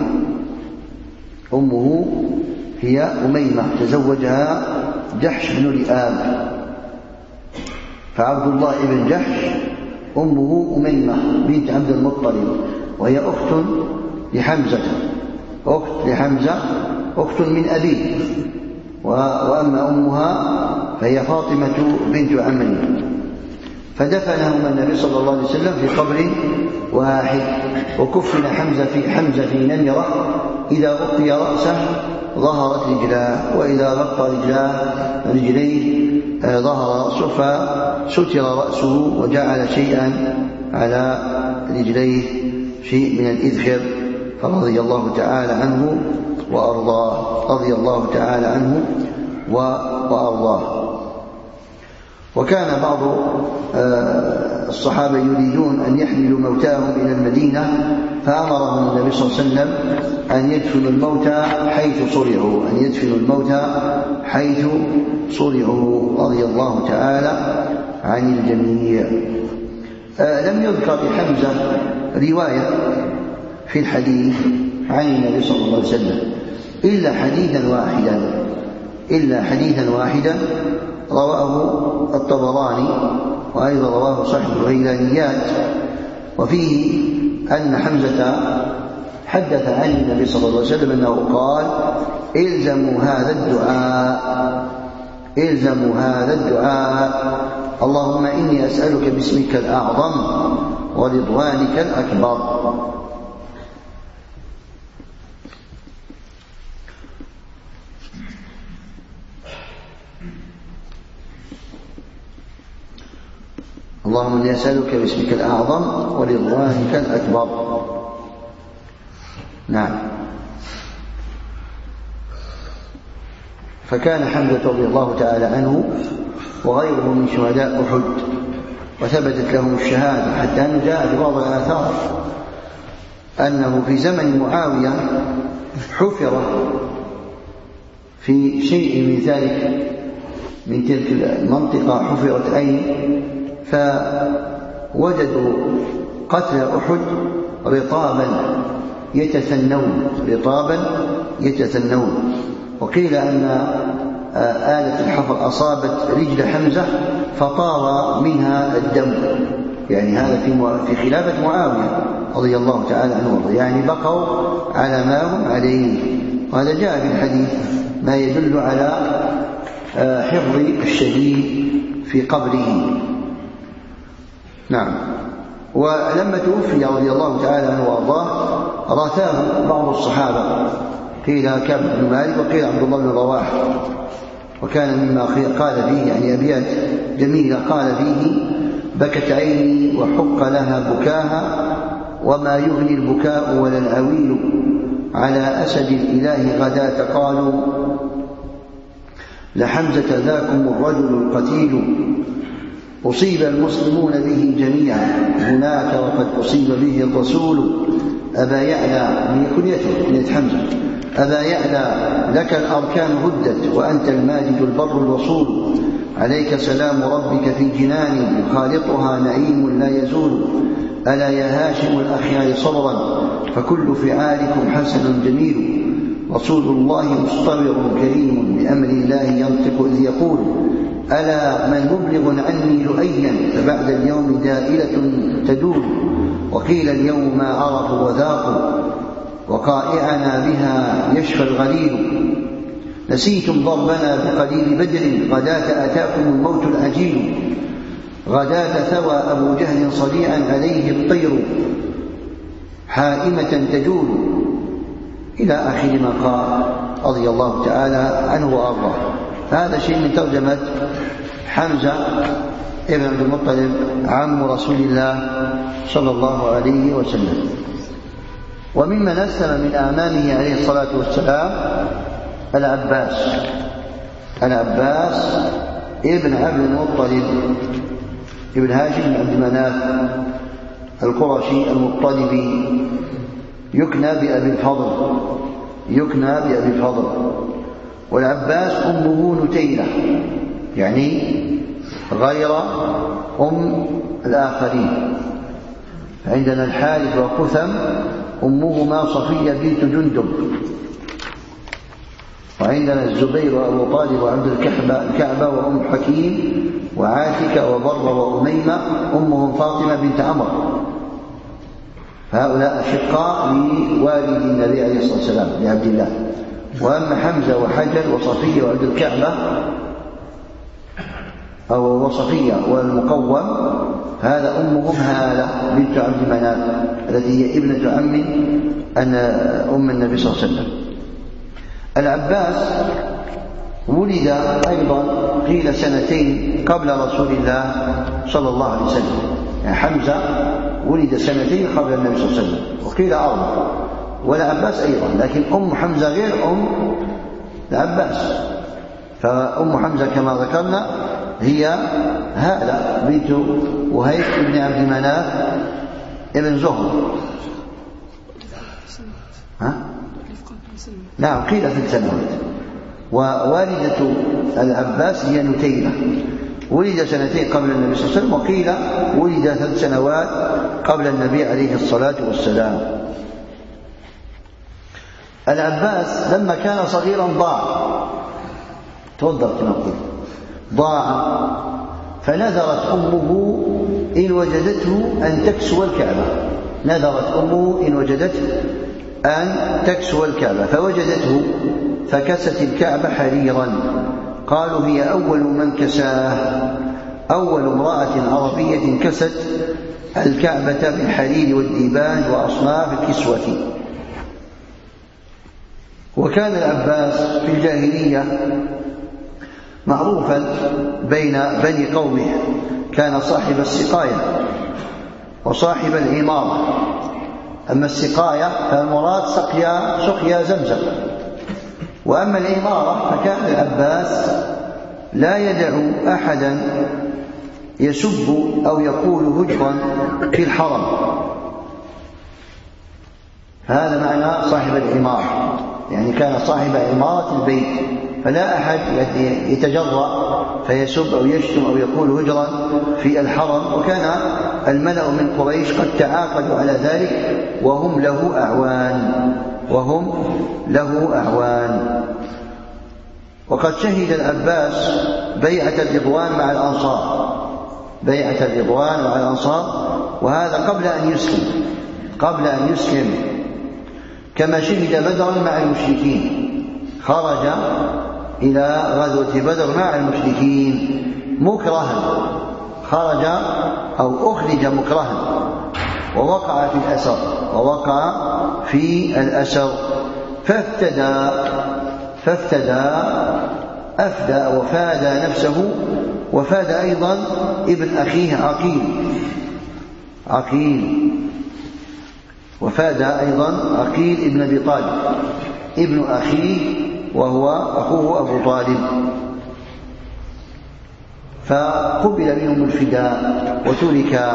أمه هي أميمة تزوجها جحش بن لئام، فعبد الله ابن جحش أمه أميمة بنت عبد المطلب، وهي أخت لحمزة أخت لحمزة أخت من أبيه، وأما أمها فهي فاطمة بنت عمه. فدفنهما النبي صلى الله عليه وسلم في قبر واحد، وكفن حمزة في حمزة في نمرة إذا غطي رأسه ظهرت رجلاه، وإذا غطى رجلاه رجليه ظهر رأسه، فستر رأسه وجعل شيئا على رجليه شيء من الإذخر، فرضي الله تعالى عنه وأرضاه رضي الله تعالى عنه وأرضاه. وكان بعض الصحابة يريدون أن يحملوا موتاهم إلى المدينة، فأمرهم النبي صلى الله عليه وسلم أن يدفنوا الموتى حيث صرعوا أن يدفنوا الموتى حيث صرعوا رضي الله تعالى عن الجميع. لم يذكر لحمزة رواية في الحديث عن النبي صلى الله عليه وسلم إلا حديثا واحدا إلا حديثا واحدا رواه الطبراني، وأيضا رواه صاحب الغيلانيات، وفيه أن حمزة حدث عن النبي صلى الله عليه وسلم أنه قال: إلزموا هذا الدعاء إلزموا هذا الدعاء اللهم إني أسألك باسمك الأعظم ورضوانك الأكبر. اللهم إني أسألك باسمك الأعظم ورضوانك الأكبر. نعم. فكان حمزة رضي الله تعالى عنه وغيره من شهداء أحد، وثبتت لهم الشهادة، حتى أنه جاء في بعض الآثار أنه في زمن معاوية حفر في شيء من ذلك من تلك المنطقة حفرت أين، فوجدوا قتل أحد رطابا يتثنون رطابا يتثنون وقيل أن آلة الحفر أصابت رجل حمزة فطار منها الدم، يعني هذا في في خلافة معاوية رضي الله تعالى عنه وارضاه، يعني بقوا على ما هم عليه. وهذا جاء في الحديث ما يدل على حفظ الشهيد في قبره. نعم. ولما توفي رضي الله تعالى عنه وارضاه رثاه بعض الصحابة، قيل كعب بن مالك وقيل عبد الله بن رواحة، وكان مما قال فيه يعني أبيات جميلة قال فيه: بكت عيني وحق لها بكاها وما يغني البكاء ولا العويل على أسد الإله غداة قالوا لحمزة ذاكم الرجل القتيل أصيب المسلمون به جميعا هناك وقد أصيب به الرسول أبا يعلى من كنيته كنية حمزة أبا يعلى لك الأركان هدت وأنت الماجد البر الوصول عليك سلام ربك في جنان يخالطها نعيم لا يزول ألا يا هاشم الأخيار صبرا فكل فعالكم حسن جميل رسول الله مصطبر كريم بأمر الله ينطق إذ يقول ألا من مبلغ عني لؤيا فبعد اليوم دائلة تدور وقيل اليوم ما عرفوا وذاقوا وقائعنا بها يشفى الغليل نسيتم ضربنا بقليل بدر غداة أتاكم الموت العجيل غداة ثوى أبو جهل صريعا عليه الطير حائمة تجول إلى آخر ما قال رضي الله تعالى عنه وأرضاه. هذا شيء من ترجمة حمزة ابن عبد المطلب عم رسول الله صلى الله عليه وسلم. وممن أسلم من أعمامه عليه الصلاة والسلام العباس العباس ابن عبد المطلب ابن هاشم بن عبد مناف القرشي المطلبي يكنى بأبي الفضل يكنى بأبي الفضل والعباس أمه نتيلة يعني غير أم الآخرين. عندنا الحارث وقثم أمهما صفية بنت جندب، وعندنا الزبير وأبو طالب وعبد الكعبة وأم حكيم وعاتكة وبر وأميمة أمهم فاطمة بنت عمرو، فهؤلاء أشقاء لوالد النبي عليه الصلاة والسلام لعبد الله. وأما حمزة وحجر وصفية وعبد الكعبة أو وصفية والمقوم هذا أمهم هالة بنت عبد مناف التي هي ابنة عم أن أم النبي صلى الله عليه وسلم. العباس ولد أيضا قيل سنتين قبل رسول الله صلى الله عليه وسلم، يعني حمزة ولد سنتين قبل النبي صلى الله عليه وسلم وقيل أربع، والعباس أيضا، لكن أم حمزة غير أم العباس. فأم حمزة كما ذكرنا هي هالة بنت وهيب بن عبد مناف ابن زهر. ها؟ نعم قيل ست سنوات. ووالدة العباس هي نتيلة، ولد سنتين قبل النبي صلى الله عليه وسلم، وقيل ولد ثلاث سنوات قبل النبي عليه الصلاة والسلام. العباس لما كان صغيرا ضاع، توضأ تنقل ضاع، فنذرت أمه إن وجدته أن تكسو الكعبة، نذرت أمه إن وجدته أن تكسو الكعبة، فوجدته فكست الكعبة حريرا. قالوا هي أول من كساه، أول امرأة عربية كست الكعبة بالحرير والديباج وأصناف الكسوة. وكان العباس في الجاهلية معروفا بين بني قومه، كان صاحب السقاية وصاحب العمارة. أما السقاية فالمراد سقيا سقيا زمزم، وأما العمارة فكان العباس لا يدع أحدا يسب أو يقول هجرا في الحرم، هذا معنى صاحب العمارة، يعني كان صاحب عمارة البيت، فلا أحد يتجرأ فيسب أو يشتم أو يقول هجرا في الحرم. وكان الملأ من قريش قد تعاقدوا على ذلك وهم له أعوان وهم له أعوان. وقد شهد العباس بيعة الرضوان مع الأنصار، بيعة الرضوان مع الأنصار، وهذا قبل أن يسلم، قبل أن يسلم، كما شهد بدرا مع المشركين، خرج إلى غزوة بدر مع المشركين مكرها، خرج أو أخرج مكرها، ووقع في الأسر ووقع في الأسر فافتدى فافتدى أفدى وفادى نفسه، وفاد أيضا ابن أخيه عقيل عقيل وفاد أيضا عقيل ابن أبي طالب ابن أخيه وهو أخوه أبو طالب، فقبل منهم الفداء وترك،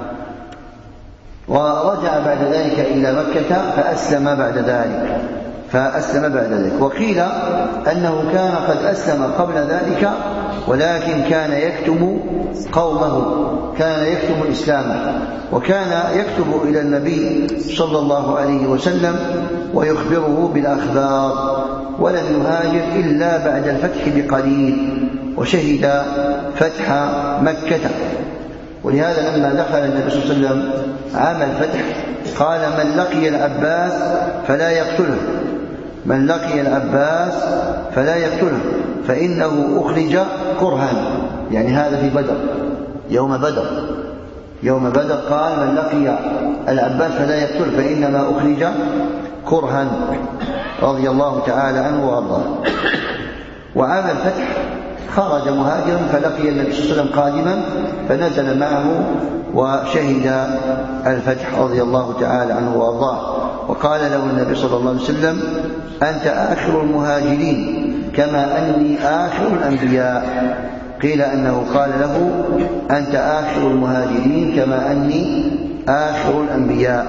ورجع بعد ذلك إلى مكة فأسلم بعد ذلك فأسلم بعد ذلك. وقيل أنه كان قد أسلم قبل ذلك، ولكن كان يكتم قومه، كان يكتم إسلامه، وكان يكتب إلى النبي صلى الله عليه وسلم ويخبره بالأخبار، ولم يهاجر إلا بعد الفتح بقليل، وشهد فتح مكة. ولهذا لما دخل النبي صلى الله عليه وسلم عام الفتح قال من لقي العباس فلا يقتله، من لقي العباس فلا يقتله فإنه أخرج كرها، يعني هذا في بدر، يوم بدر يوم بدر قال من لقي العباس فلا يقتله فإنما أخرج كرها، رضي الله تعالى عنه وأرضاه. وعام الفتح خرج مهاجرا فلقي النبي صلى الله عليه وسلم قادما فنزل معه وشهد الفتح، رضي الله تعالى عنه وأرضاه. وقال له النبي صلى الله عليه وسلم أنت آخر المهاجرين كما أني آخر الأنبياء. قيل أنه قال له أنت آخر المهاجرين كما أني آخر الأنبياء.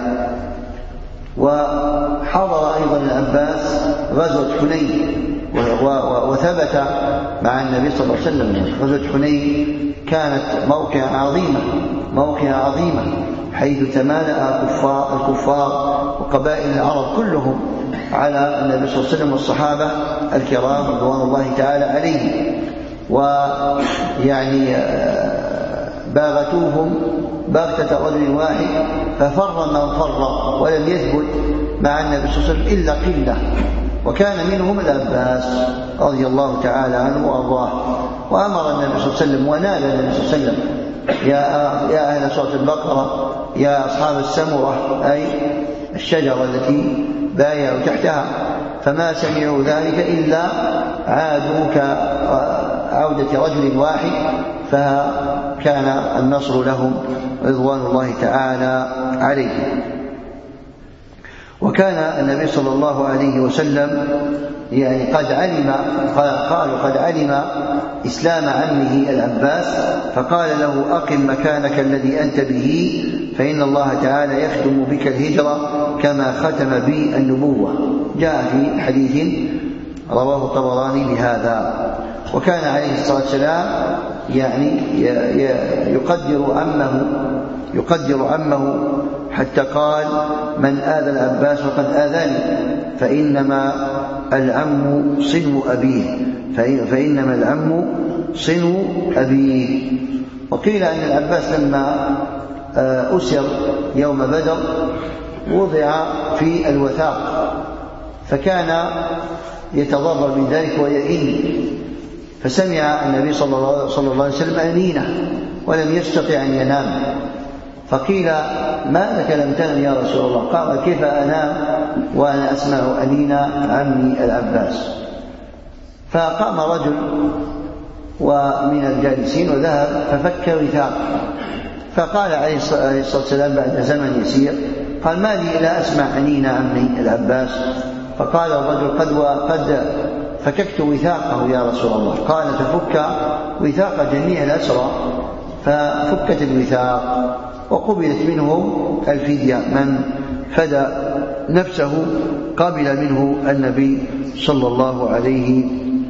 وحضر أيضا العباس غزوة حنين وثبت مع النبي صلى الله عليه وسلم. غزوة حنين كانت موقعة عظيمة موقعة عظيمة حيث تمالأ الكفار, الكفار وقبائل العرب كلهم على النبي صلى الله عليه وسلم والصحابة الكرام رضوان الله تعالى عليهم، ويعني باغتوهم باغتة رجل واحد ففر من فر ولم يثبت مع النبي صلى الله عليه وسلم إلا قلة، وكان منهم العباس رضي الله تعالى عنه وأرضاه. وأمر النبي صلى الله عليه وسلم ونادى النبي صلى الله عليه وسلم يا يا أهل سورة البقرة يا أصحاب السمرة، أي الشجرة التي بايعوا تحتها، فما سمعوا ذلك إلا عادوا كعودة رجل واحد، فكان النصر لهم رضوان الله تعالى عليهم. وكان النبي صلى الله عليه وسلم يعني قد علم قالوا قد علم إسلام عمه العباس، فقال له: أقم مكانك الذي أنت به، فإن الله تعالى يختم بك الهجرة كما ختم بي النبوة. جاء في حديث رواه الطبراني بهذا. وكان عليه الصلاة والسلام يعني يقدر عمه يقدر عمه حتى قال: من آذى العباس فقد آذاني، فإنما العم صنو أبيه فإنما العم صنو أبيه. وقيل أن العباس لما أسر يوم بدر وضع في الوثاق، فكان يتضرر من ذلك ويئن، فسمع النبي صلى الله عليه وسلم أنينه ولم يستطع أن ينام، فقيل: ما لك لم تنم يا رسول الله؟ قال: كيف أنام وأنا أسمع أنين عمي العباس؟ فقام رجل ومن الجالسين وذهب ففك وثاق، فقال عليه الصلاة والسلام بعد زمن يسير: قال: ما لي لا أسمع أنين عمي العباس؟ فقال الرجل: قد وقد فككت وثاقه يا رسول الله. قال: تفك وثاق جميع الأسرى، ففكت الوثاق وقبلت منهم الفدية، من فدى نفسه قبل منه النبي صلى الله عليه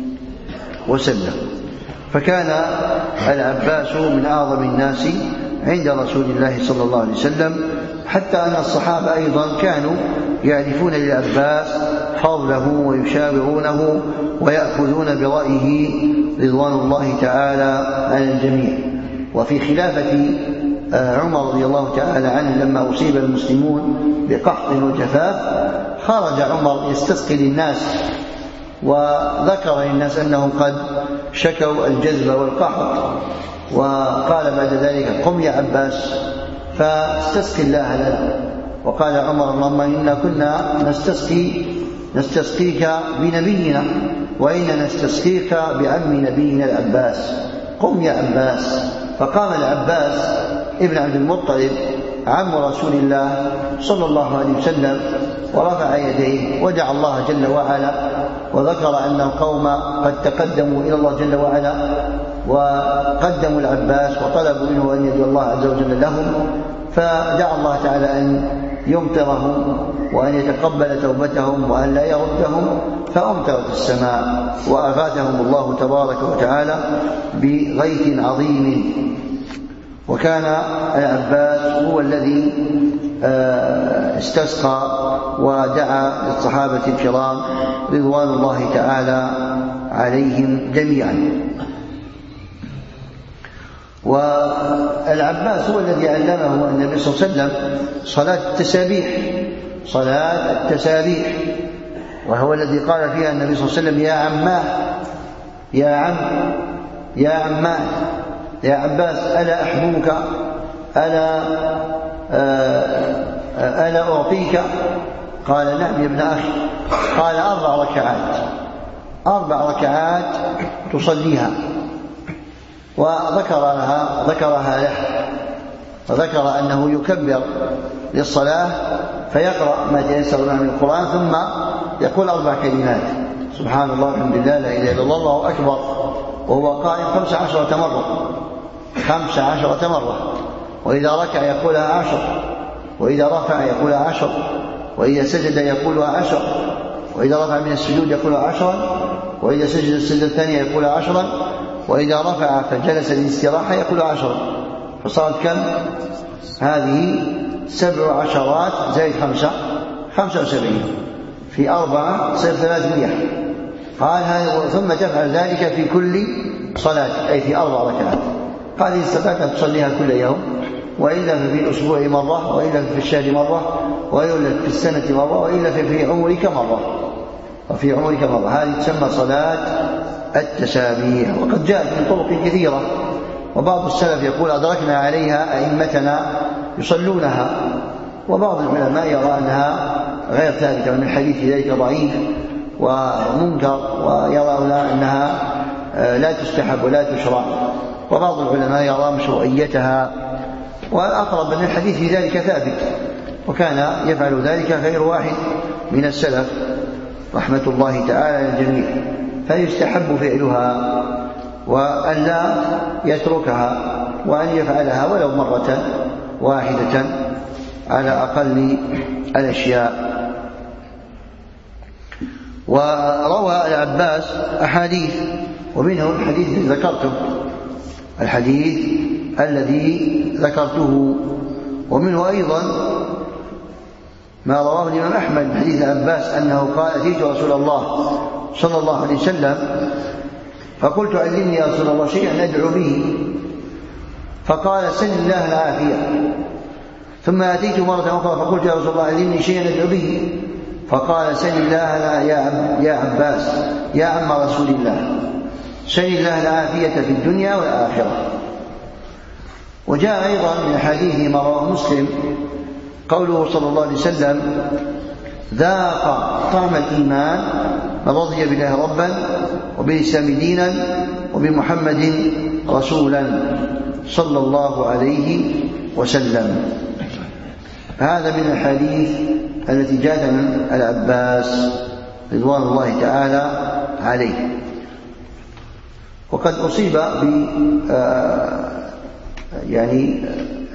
وسلم. فكان العباس من أعظم الناس عند رسول الله صلى الله عليه وسلم، حتى أن الصحابة أيضا كانوا يعرفون للعباس فضله ويشاورونه ويأخذون برأيه رضوان الله تعالى على الجميع. وفي خلافة عمر رضي الله تعالى عنه لما أصيب المسلمون بقحط وجفاف، خرج عمر يستسقي للناس، وذكر للناس أنهم قد شكوا الجذب والقحط، وقال بعد ذلك: قم يا عباس فاستسقي الله لنا. وقال عمر: اللهم إنا كنا نستسقي نستسقيك بنبينا، وإنا نستسقيك بعم نبينا العباس، قم يا عباس. فقام العباس ابن عبد المطلب عم رسول الله صلى الله عليه وسلم ورفع يديه ودعا الله جل وعلا، وذكر أن القوم قد تقدموا إلى الله جل وعلا وقدموا العباس وطلبوا منه أن يدعو الله عز وجل لهم، فدعا الله تعالى أن يمطرهم وأن يتقبل توبتهم وأن لا يردهم، فأمطرت السماء وأغاثهم الله تبارك وتعالى بغيث عظيم. وكان العباس هو الذي استسقى ودعا للصحابة الكرام رضوان الله تعالى عليهم جميعا. والعباس هو الذي علمه النبي صلى الله عليه وسلم صلاة التسابيح صلاة التسابيح وهو الذي قال فيها النبي صلى الله عليه وسلم: يا عماه يا عم يا عماه يا عباس ألا أحبوك ألا ألا أعطيك؟ قال: نعم يا ابن أخي. قال: أربع ركعات أربع ركعات تصليها. وذكرها ذكرها له وذكر أنه يكبر للصلاة فيقرأ ما تيسر معه من القرآن، ثم يقول أربع كلمات: سبحان الله والحمد لله لا إله إلا الله الله أكبر، وهو قائم خمس عشرة مرة خمس عشرة مرة وإذا ركع يقولها عشر، وإذا رفع يقولها عشر، وإذا سجد يقولها عشر، وإذا رفع من السجود يقولها عشرا، وإذا سجد السجدة الثانية يقولها عشرا، وإذا رفع فجلس للاستراحة يقولها عشرا، فصارت كم؟ هذه سبع عشرات زائد خمسة خمسة وسبعين، في أربعة تصير ثلاثمائة. قال: ثم تفعل ذلك في كل صلاة، أي في أربع ركعات. قال: إن استطعت أن تصليها كل يوم، وإلا في الأسبوع مرة، وإلا في الشهر مرة، وإلا في السنة مرة، وإلا في عمرك مرة وفي عمرك مرة. هذه تسمى صلاة التسابيح، وقد جاءت من طرق كثيرة. وبعض السلف يقول: أدركنا عليها أئمتنا يصلونها، وبعض العلماء يرى أنها غير ثابتة، وأن الحديث ذلك ضعيف ومنكر، ويرون أنها لا تستحب ولا تشرع. وبعض العلماء يرى مشروعيتها، والأقرب أن الحديث في ذلك ثابت، وكان يفعل ذلك غير واحد من السلف رحمة الله تعالى على الجميع، فيستحب فعلها وأن لا يتركها، وأن يفعلها ولو مرة واحدة على أقل الأشياء. وروى العباس أحاديث، ومنه الحديث الذي ذكرته الحديث الذي ذكرته ومنه أيضا ما رواه الإمام أحمد من حديث العباس أنه قال: أتيت رسول الله صلى الله عليه وسلم فقلت: علمني يا رسول الله شيئا أدعو به، فقال: سل الله العافية. ثم أتيت مرة أخرى فقلت: يا رسول الله علمني شيئا أدعو به، فقال: سل الله يا عباس يا عم رسول الله، سل الله العافية في الدنيا والآخرة. وجاء أيضا من حديث ما رواه مسلم قوله صلى الله عليه وسلم: ذاق طعم الإيمان من رضي بالله ربا وبالإسلام دينا وبمحمد رسولا صلى الله عليه وسلم. هذا من الحديث التي جاءت من العباس رضوان الله تعالى عليه. وقد أصيب ب يعني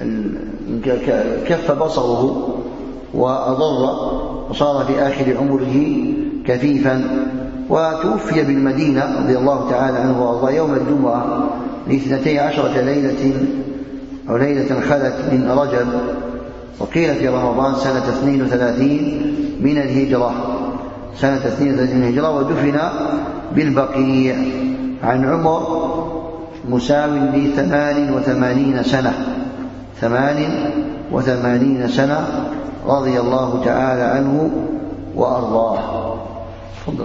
كف بصره وأضر وصار في آخر عمره كفيفا، وتوفي بالمدينة رضي الله تعالى عنه وأرضاه يوم الجمعة لاثنتي عشرة ليلة أو ليلة خلت من رجب، وقيل في رمضان سنة اثنين وثلاثين من الهجرة سنة اثنين وثلاثين من الهجرة، ودفن بالبقيع عن عمر مساو لثمان وثمانين سنة ثمان وثمانين سنة رضي الله تعالى عنه وأرضاه. تفضل.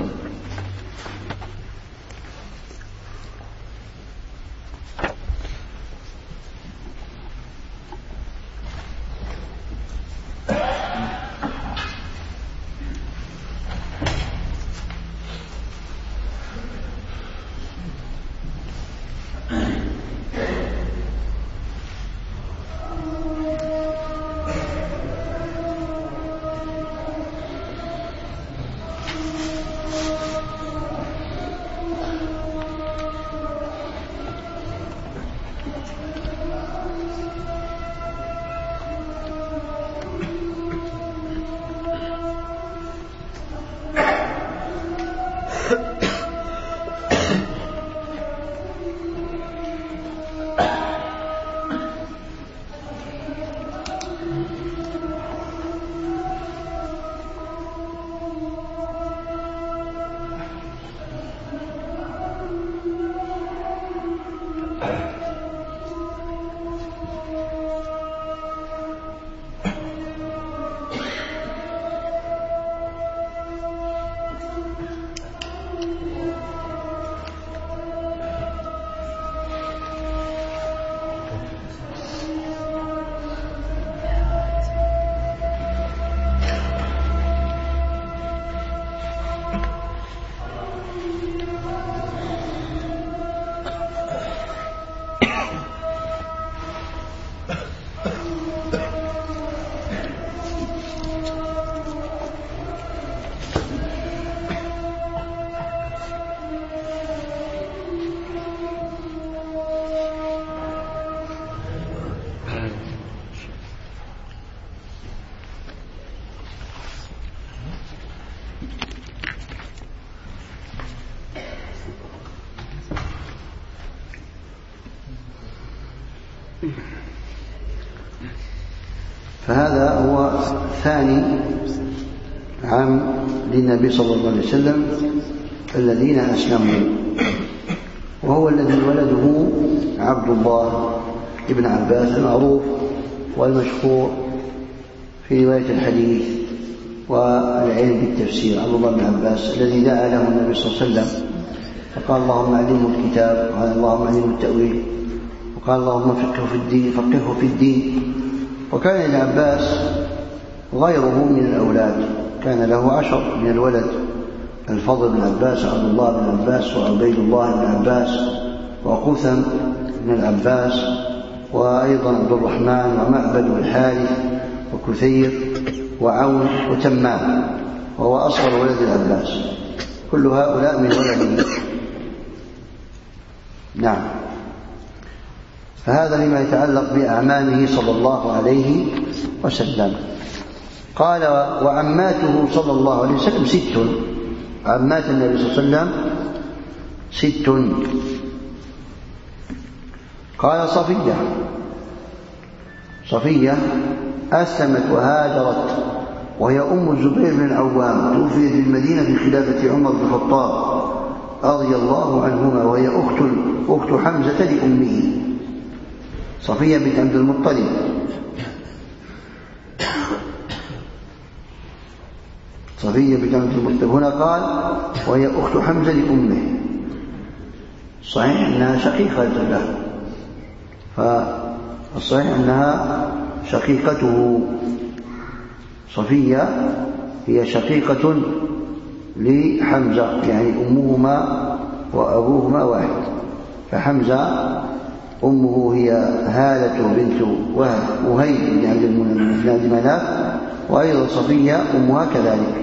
فهذا هو ثاني عام للنبي صلى الله عليه وسلم الذين أسلموا، وهو الذي ولده عبد الله ابن عباس المعروف والمشهور في رواية الحديث والعلم بالتفسير، عبد الله بن عباس الذي دعا له النبي صلى الله عليه وسلم فقال: اللهم علمه الكتاب، وقال: اللهم علمه التأويل، وقال: اللهم فقهه في الدين فقهه في الدين. وكان ابن عباس غيره من الأولاد، كان له عشر من الولد: الفضل بن عباس، عبد الله بن عباس، وعبيد الله بن عباس، وقثم بن العباس، وأيضا عبد الرحمن ومعبد والحارث وكثير وعون وتمام، وهو أصغر ولد العباس. كل هؤلاء من ولده. نعم. فهذا لما يتعلق بأعمامه صلى الله عليه وسلم. قال: وعماته صلى الله عليه وسلم ست. عمات النبي صلى الله عليه وسلم ست. قال: صفية. صفية أسلمت وهاجرت، وهي أم الزبير بن العوام، توفيت في المدينة في خلافة عمر بن الخطاب رضي الله عنهما، وهي أخت أخت حمزة لأمه، صفية بنت عبد المطلب. صفية بنت عبد المطلب هنا قال وهي أخت حمزة لأمه، صحيح أنها شقيقة له، فالصحيح أنها شقيقته. صفية هي شقيقة لحمزة، يعني أمهما وأبوهما واحد، فحمزة أمه هي هالة بنت وهيب بن عبد مناف، وأيضا صفية أمها كذلك.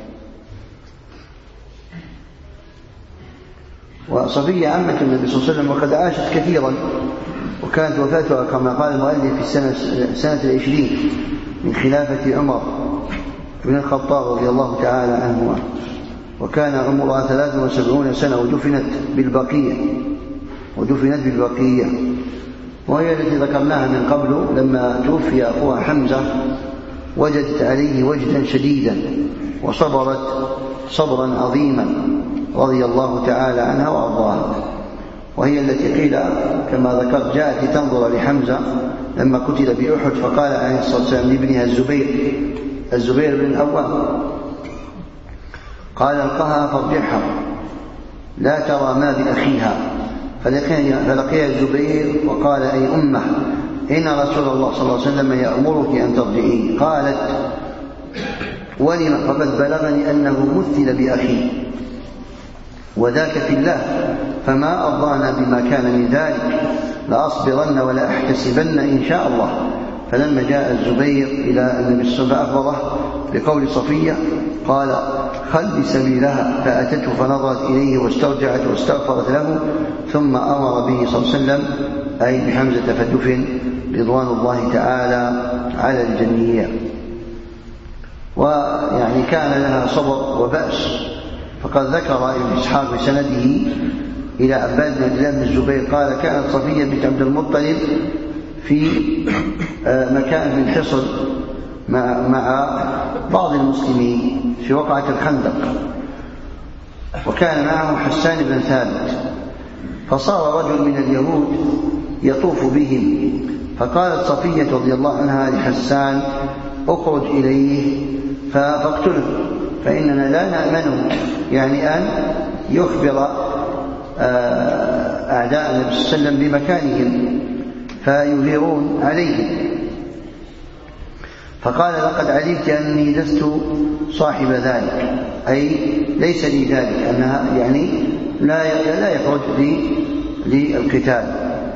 وصفية عمة النبي صلى الله عليه وسلم، وقد عاشت كثيرا، وكانت وفاتها كما قال المؤلف في السنة سنة العشرين من خلافة عمر بن الخطاب رضي الله تعالى عنه، وكان عمرها ثلاث وسبعون سنة، ودفنت بالبقية ودفنت بالبقية وهي التي ذكرناها من قبل. لما توفي أخوها حمزة وجدت عليه وجدا شديدا، وصبرت صبرا عظيما رضي الله تعالى عنها وأرضاها، وهي التي قيل كما ذكرت جاءت تنظر لحمزة لما قتل بأحد، فقال عليه الصلاة والسلام لابنها الزبير الزبير بن العوام، قال: القها فارجعها لا ترى ما بأخيها. فلقيها الزبير وقال: أي أمه، إن رسول الله صلى الله عليه وسلم يأمرك أن ترجعي. قالت: ولم؟ فقد بلغني أنه مثل بأخي، وذاك في الله، فما أرضانا بما كان من ذلك، لأصبرن ولا أحتسبن إن شاء الله. فلما جاء الزبير إلى النبي صلى الله عليه وسلم فأخبره بقول صفية قال: خل سبيلها. فأتته فنظرت إليه واسترجعت واستغفرت له، ثم أمر به صلى الله عليه وسلم أي بحمزة فدفن رضوان الله تعالى على الجميع. ويعني كان لها صبر وبأس، فقد ذكر ابن إسحاق بسنده إلى عباد بن عبد الله بن الزبير قال: كانت صفية بنت عبد المطلب في مكان من حصن مع, مع بعض المسلمين في وقعة الخندق، وكان معه حسان بن ثابت، فصار رجل من اليهود يطوف بهم، فقالت صفية رضي الله عنها لحسان: اخرج إليه فاقتله، فإننا لا نأمنه، يعني أن يخبر أعداء النبي صلى الله عليه وسلم بمكانهم فيغيرون عليه. فقال: لقد علمت أني لست صاحب ذلك، أي ليس لي ذلك، أنها يعني لا لا يخرج لي للقتال.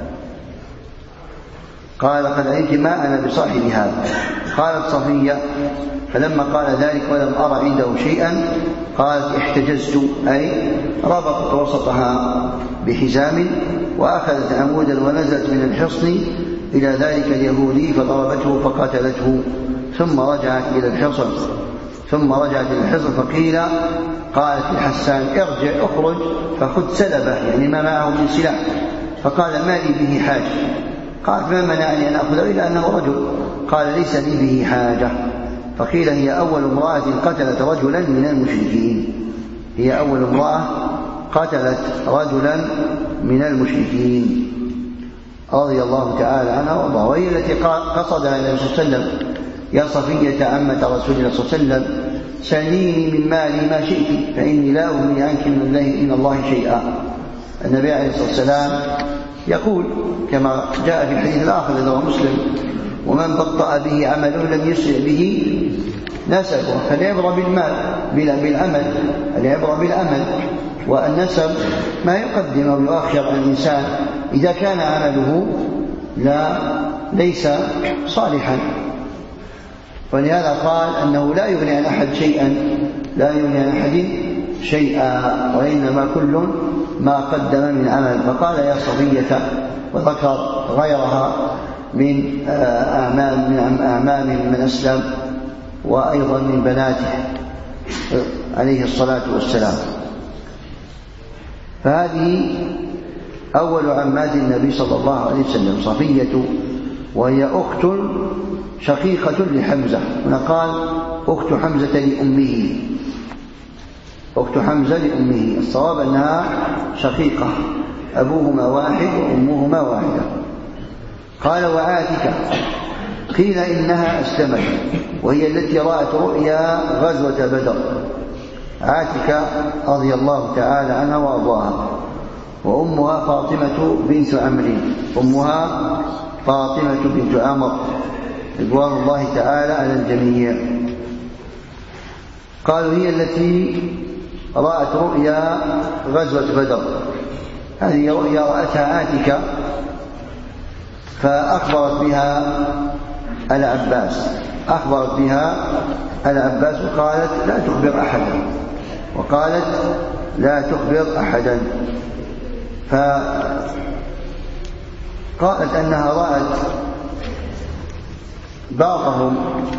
قال: لقد علمت ما أنا بصاحب هذا. قالت صفية: فلما قال ذلك ولم أرى عنده شيئا قالت: احتجزت، أي ربطت وسطها بحزام، وأخذت عمودا ونزلت من الحصن إلى ذلك اليهودي فضربته فقتلته، ثم رجعت إلى الحصن ثم رجعت إلى الحصن فقيل قالت لحسان: ارجع اخرج فخذ سلبه، يعني ما معه من سلاح. فقال: ما لي به حاجة. قالت: ما منعني أن أخذه إلا أنه رجل. قال: ليس لي به حاجة. فقيل: هي أول امرأة قتلت رجلا من المشركين هي أول امرأة قتلت رجلا من المشركين رضي الله تعالى عنها وارضاها، وهي التي قصدها النبي صلى الله عليه وسلم: يا صفية عمة رسول الله صلى الله عليه وسلم، سليني من مالي ما شئت، فإني لا أغني عنك من الله من الله شيئا. النبي عليه الصلاة والسلام يقول كما جاء في الحديث الآخر الذي رواه مسلم: ومن بطأ به عمله لم يسرع به نسبه. فالعبرة بالمال بالعمل، العبرة بالعمل، والنسب ما يقدم أو يؤخر الإنسان إذا كان عمله لا ليس صالحا. ولهذا قال أنه لا يغني عن أحد شيئا لا يغني عن أحد شيئا وإنما كل ما قدم من عمل. فقال يا صفية، وذكر غيرها من أعمام من أعمامه من أسلم وأيضا من بناته عليه الصلاة والسلام. فهذه أول عمات النبي صلى الله عليه وسلم صفية، وهي أخت شقيقة لحمزة. هنا قال أخت حمزة لأمه، أخت حمزة لأمه، الصواب أنها شقيقة، أبوهما واحد وأمهما واحدة. قال وعاتكة قيل إنها أسلمت، وهي التي رأت رؤيا غزوة بدر. عاتكة رضي الله تعالى عنها وأرضاها، وأمها فاطمة بنت عمرو، أمها فاطمة بنت عمرو رضوان الله تعالى على الجميع. قالوا هي التي رأت رؤيا غزوة بدر. هذه رؤيا رأتها عاتكة فأخبرت بها العباس أخبرت بها العباس وقالت لا تخبر أحدا وقالت لا تخبر أحدا فقالت أنها رأت بعضهم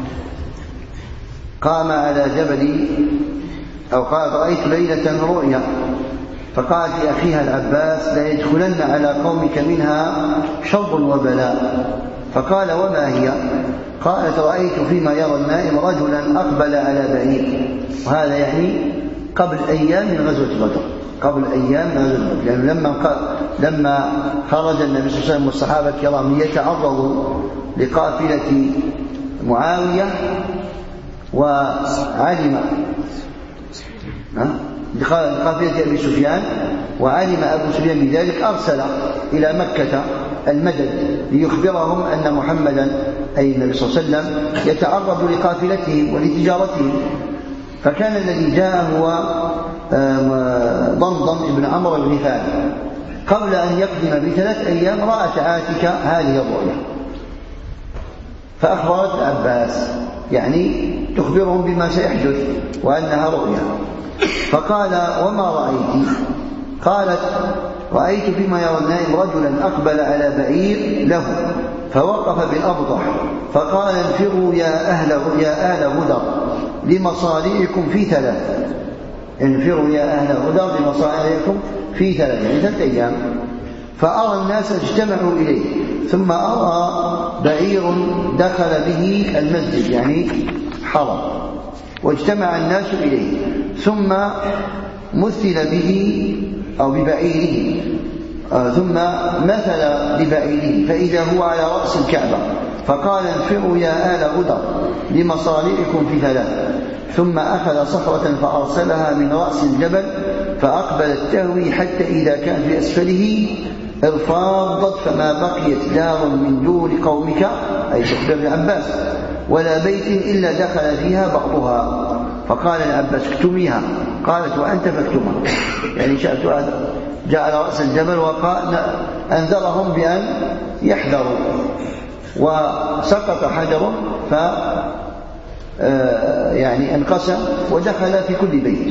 قام على جبل أو قالت رأيت ليلة رؤيا، فقالت لأخيها العباس لا يدخلن على قومك منها شر وبلاء. فقال وما هي؟ قالت رأيت فيما يرى النائم رجلا أقبل على بعير، وهذا يعني قبل أيام من غزوة بدر قبل أيام من غزوة بدر يعني لما لما خرج النبي صلى الله عليه وسلم والصحابة الكرام ليتعرضوا لقافلة معاوية وعلم لقافلة أبي سفيان وعلم أبو سفيان بذلك أرسل إلى مكة المدد ليخبرهم أن محمدا أي النبي صلى الله عليه وسلم يتعرض لقافلتهم ولتجارتهم. فكان الذي جاء هو ضمضم بن عمرو الغفاري. قبل أن يقدم بثلاث أيام رأت عاتكة هذه الرؤيا فأخبرت العباس يعني تخبرهم بما سيحدث وأنها رؤيا. فقال وما رأيت؟ قالت رأيت فيما يرى النائم رجلا أقبل على بعير له فوقف بالأبطح فقال انفروا يا أهل يا أهل غدر لمصالحكم في ثلاث انفروا يا أهل غدر لمصالحكم في ثلاث يعني ثلاث أيام. فأرى الناس اجتمعوا إليه ثم أرى بعير دخل به المسجد يعني حرم واجتمع الناس إليه ثم مثل به أو ببعيره آه ثم مثل ببعيره فإذا هو على رأس الكعبة فقال انفروا يا آل غدر لمصالحكم في ثلاث ثم أخذ صخرة فأرسلها من رأس الجبل فأقبلت تهوي حتى إذا كان في أسفله ارفاضت فما بقيت دار من دور قومك أي تخبر العباس ولا بيت إلا دخل فيها بعضها. فقال العباس اكتميها. قالت وأنت فاكتمها يعني شأت هذا جاء على رأس الجبل وقال أنذرهم بأن يحذروا وسقط حجر ف يعني انقسم ودخل في كل بيت.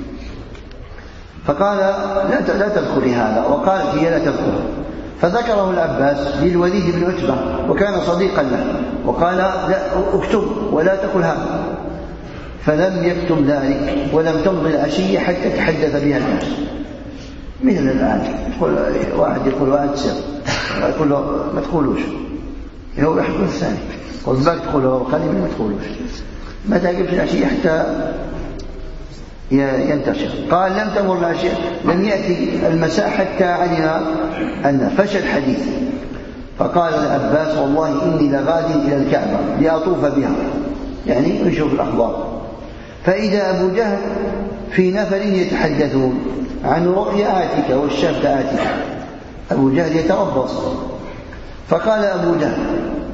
فقال لا لا تدخلي هذا وقالت هي لا تدخل. فذكره العباس للوليد بن عتبة وكان صديقا له وقال لا اكتب ولا تقل هذا. فلم يكتب ذلك ولم تمضي العشية حتى تحدث بها الناس. مثل الآن يقول واحد يقول واحد سر يقول له ما تقولوش هو يحكم الثاني قل باك تقوله قليلا ما تقولوش ما تقفش العشية حتى ينتشر. قال لم تمر العشية لم يأتي المساء حتى علم أن فشل الحديث. فقال العباس والله إني لغاد إلى الكعبة لأطوف بها يعني نشوف الأخبار. فإذا أبو جهل في نفر يتحدثون عن رؤيا عاتكة والشاب عاتكة أبو جهل يتربص. فقال أبو جهل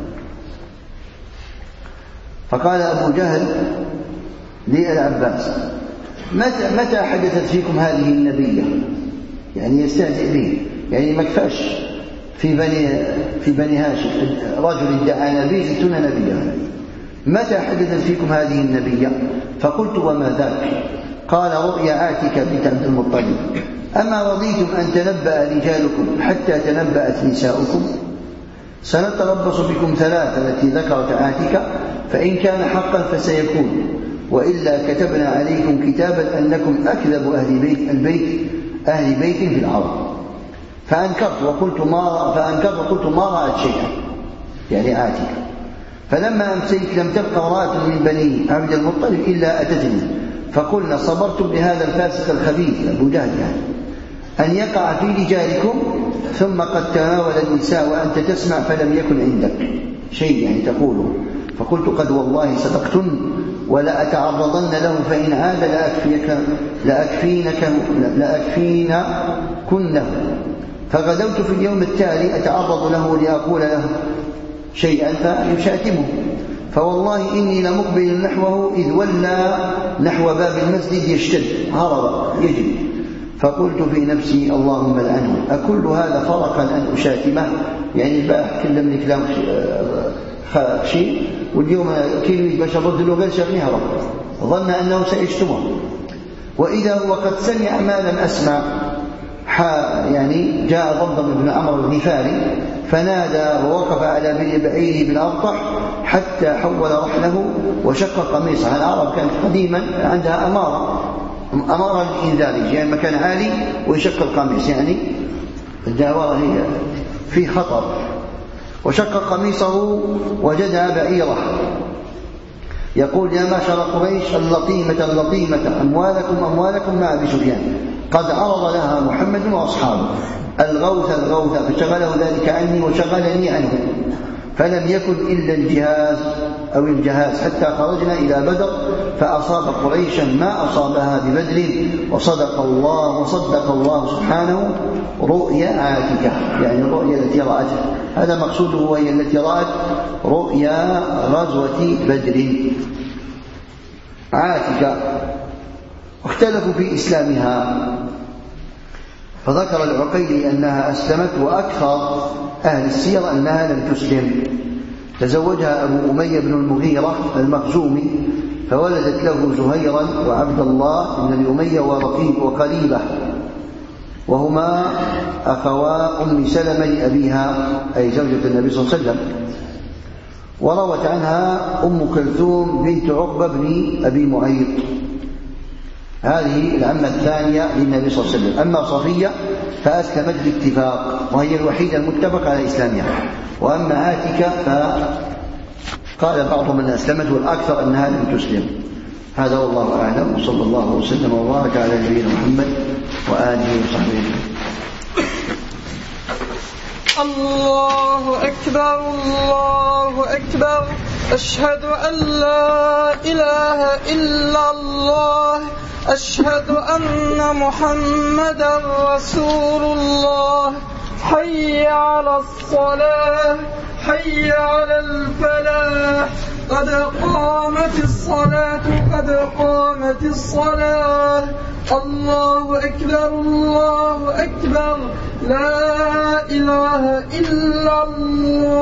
فقال أبو جهل للعباس متى, متى حدثت فيكم هذه النبية يعني يستهزئ به يعني ما كفاش في بني في بني هاشم رجل ادعى نبي زدتنا نبيا متى حدثت فيكم هذه النبية؟ فقلت وما ذاك؟ قال رؤيا عاتكة بنت عبد المطلب. أما رضيتم أن تنبأ رجالكم حتى تنبأت نساؤكم؟ سنتربص بكم ثلاثة التي ذكرت عاتكة، فإن كان حقا فسيكون، وإلا كتبنا عليكم كتابا أنكم أكذب أهل بيت البيت أهل بيت في العرب. فأنكرت وقلت ما فأنكرت وقلت ما رأت شيئا، يعني عاتكة. فلما أمسيت لم تبقى امرأة من بني عبد المطلب إلا أتتني، فقلنا صبرتم بهذا الفاسق الخبيث أبو جهل يعني أن يقع في رجالكم، ثم قد تناول النساء وأنت تسمع فلم يكن عندك شيء يعني تقوله. فقلت قد والله صدقتن، ولا أتعرضن له، فإن عاد لأكفيك لأكفينك لأكفينكنه. فغدوت في اليوم التالي أتعرض له لأقول له شيئا فيشاتمه، فوالله إني لمقبل نحوه إذ ولى نحو باب المسجد يشتد هرب يجري. فقلت في نفسي اللهم لعنه، أكل هذا فرقا أن أشاتمه؟ يعني البارح كلم لي كلام شيء، واليوم كلمة باش أرد له غير شافني هرب، ظن أنه سيشتمه. وإذا هو قد سمع ما لم أسمع، يعني جاء ضمضم بن عمرو الغفاري فنادى ووقف على بعيره بالأرطح حتى حول رحله وشق قميصه. العرب كانت قديما عندها أمارة أمارة للإنذار، يعني مكان عالي ويشق القميص، يعني الجاورة هي في خطر. وشق قميصه وجدها بعيره يقول يا معشر قريش اللطيمة اللطيمة أموالكم أموالكم مع أبي سفيان، قد عرض لها محمد وأصحابه الغوث الغوث، فشغله ذلك عني وشغلني عنه، فلم يكن إلا الجهاز أو الجهاز حتى خرجنا إلى بدر، فأصاب قريشا ما أصابها ببدر، وصدق الله وصدق الله سبحانه رؤيا عاتكة، يعني الرؤيا التي رأتها، هذا مقصوده، وهي التي رأت رؤيا غزوة بدر. عاتكة اختلفوا في إسلامها، فذكر العقيلي أنها أسلمت، وأكثر أهل السير أنها لم تسلم. تزوجها أبو أمية بن المغيرة المخزومي، فولدت له زهيرا وعبد الله بن أبي أمية ورقيب وقريبة، وهما أخوا أم سلمة لأبيها أي زوجة النبي صلى الله عليه وسلم. وروت عنها أم كلثوم بنت عقبة بن أبي معيط، هذه العمة الثانية للنبي صلى الله عليه وسلم. أما صفية فأسلمت باتفاق، وهي الوحيدة المتفق على إسلامها. وأما عاتكة فقال بعضهم أنها أسلمت، والأكثر أنها لم تسلم. هذا والله أعلم، وصلى الله وسلم وبارك على نبينا محمد وآله وصحبه. الله أكبر الله أكبر، أشهد أن لا إله إلا الله، أشهد أن محمدا رسول الله. حي على الصلاة حي على الفلاح، قد قامت الصلاة قد قامت الصلاة. الله أكبر الله أكبر، لا إله إلا الله.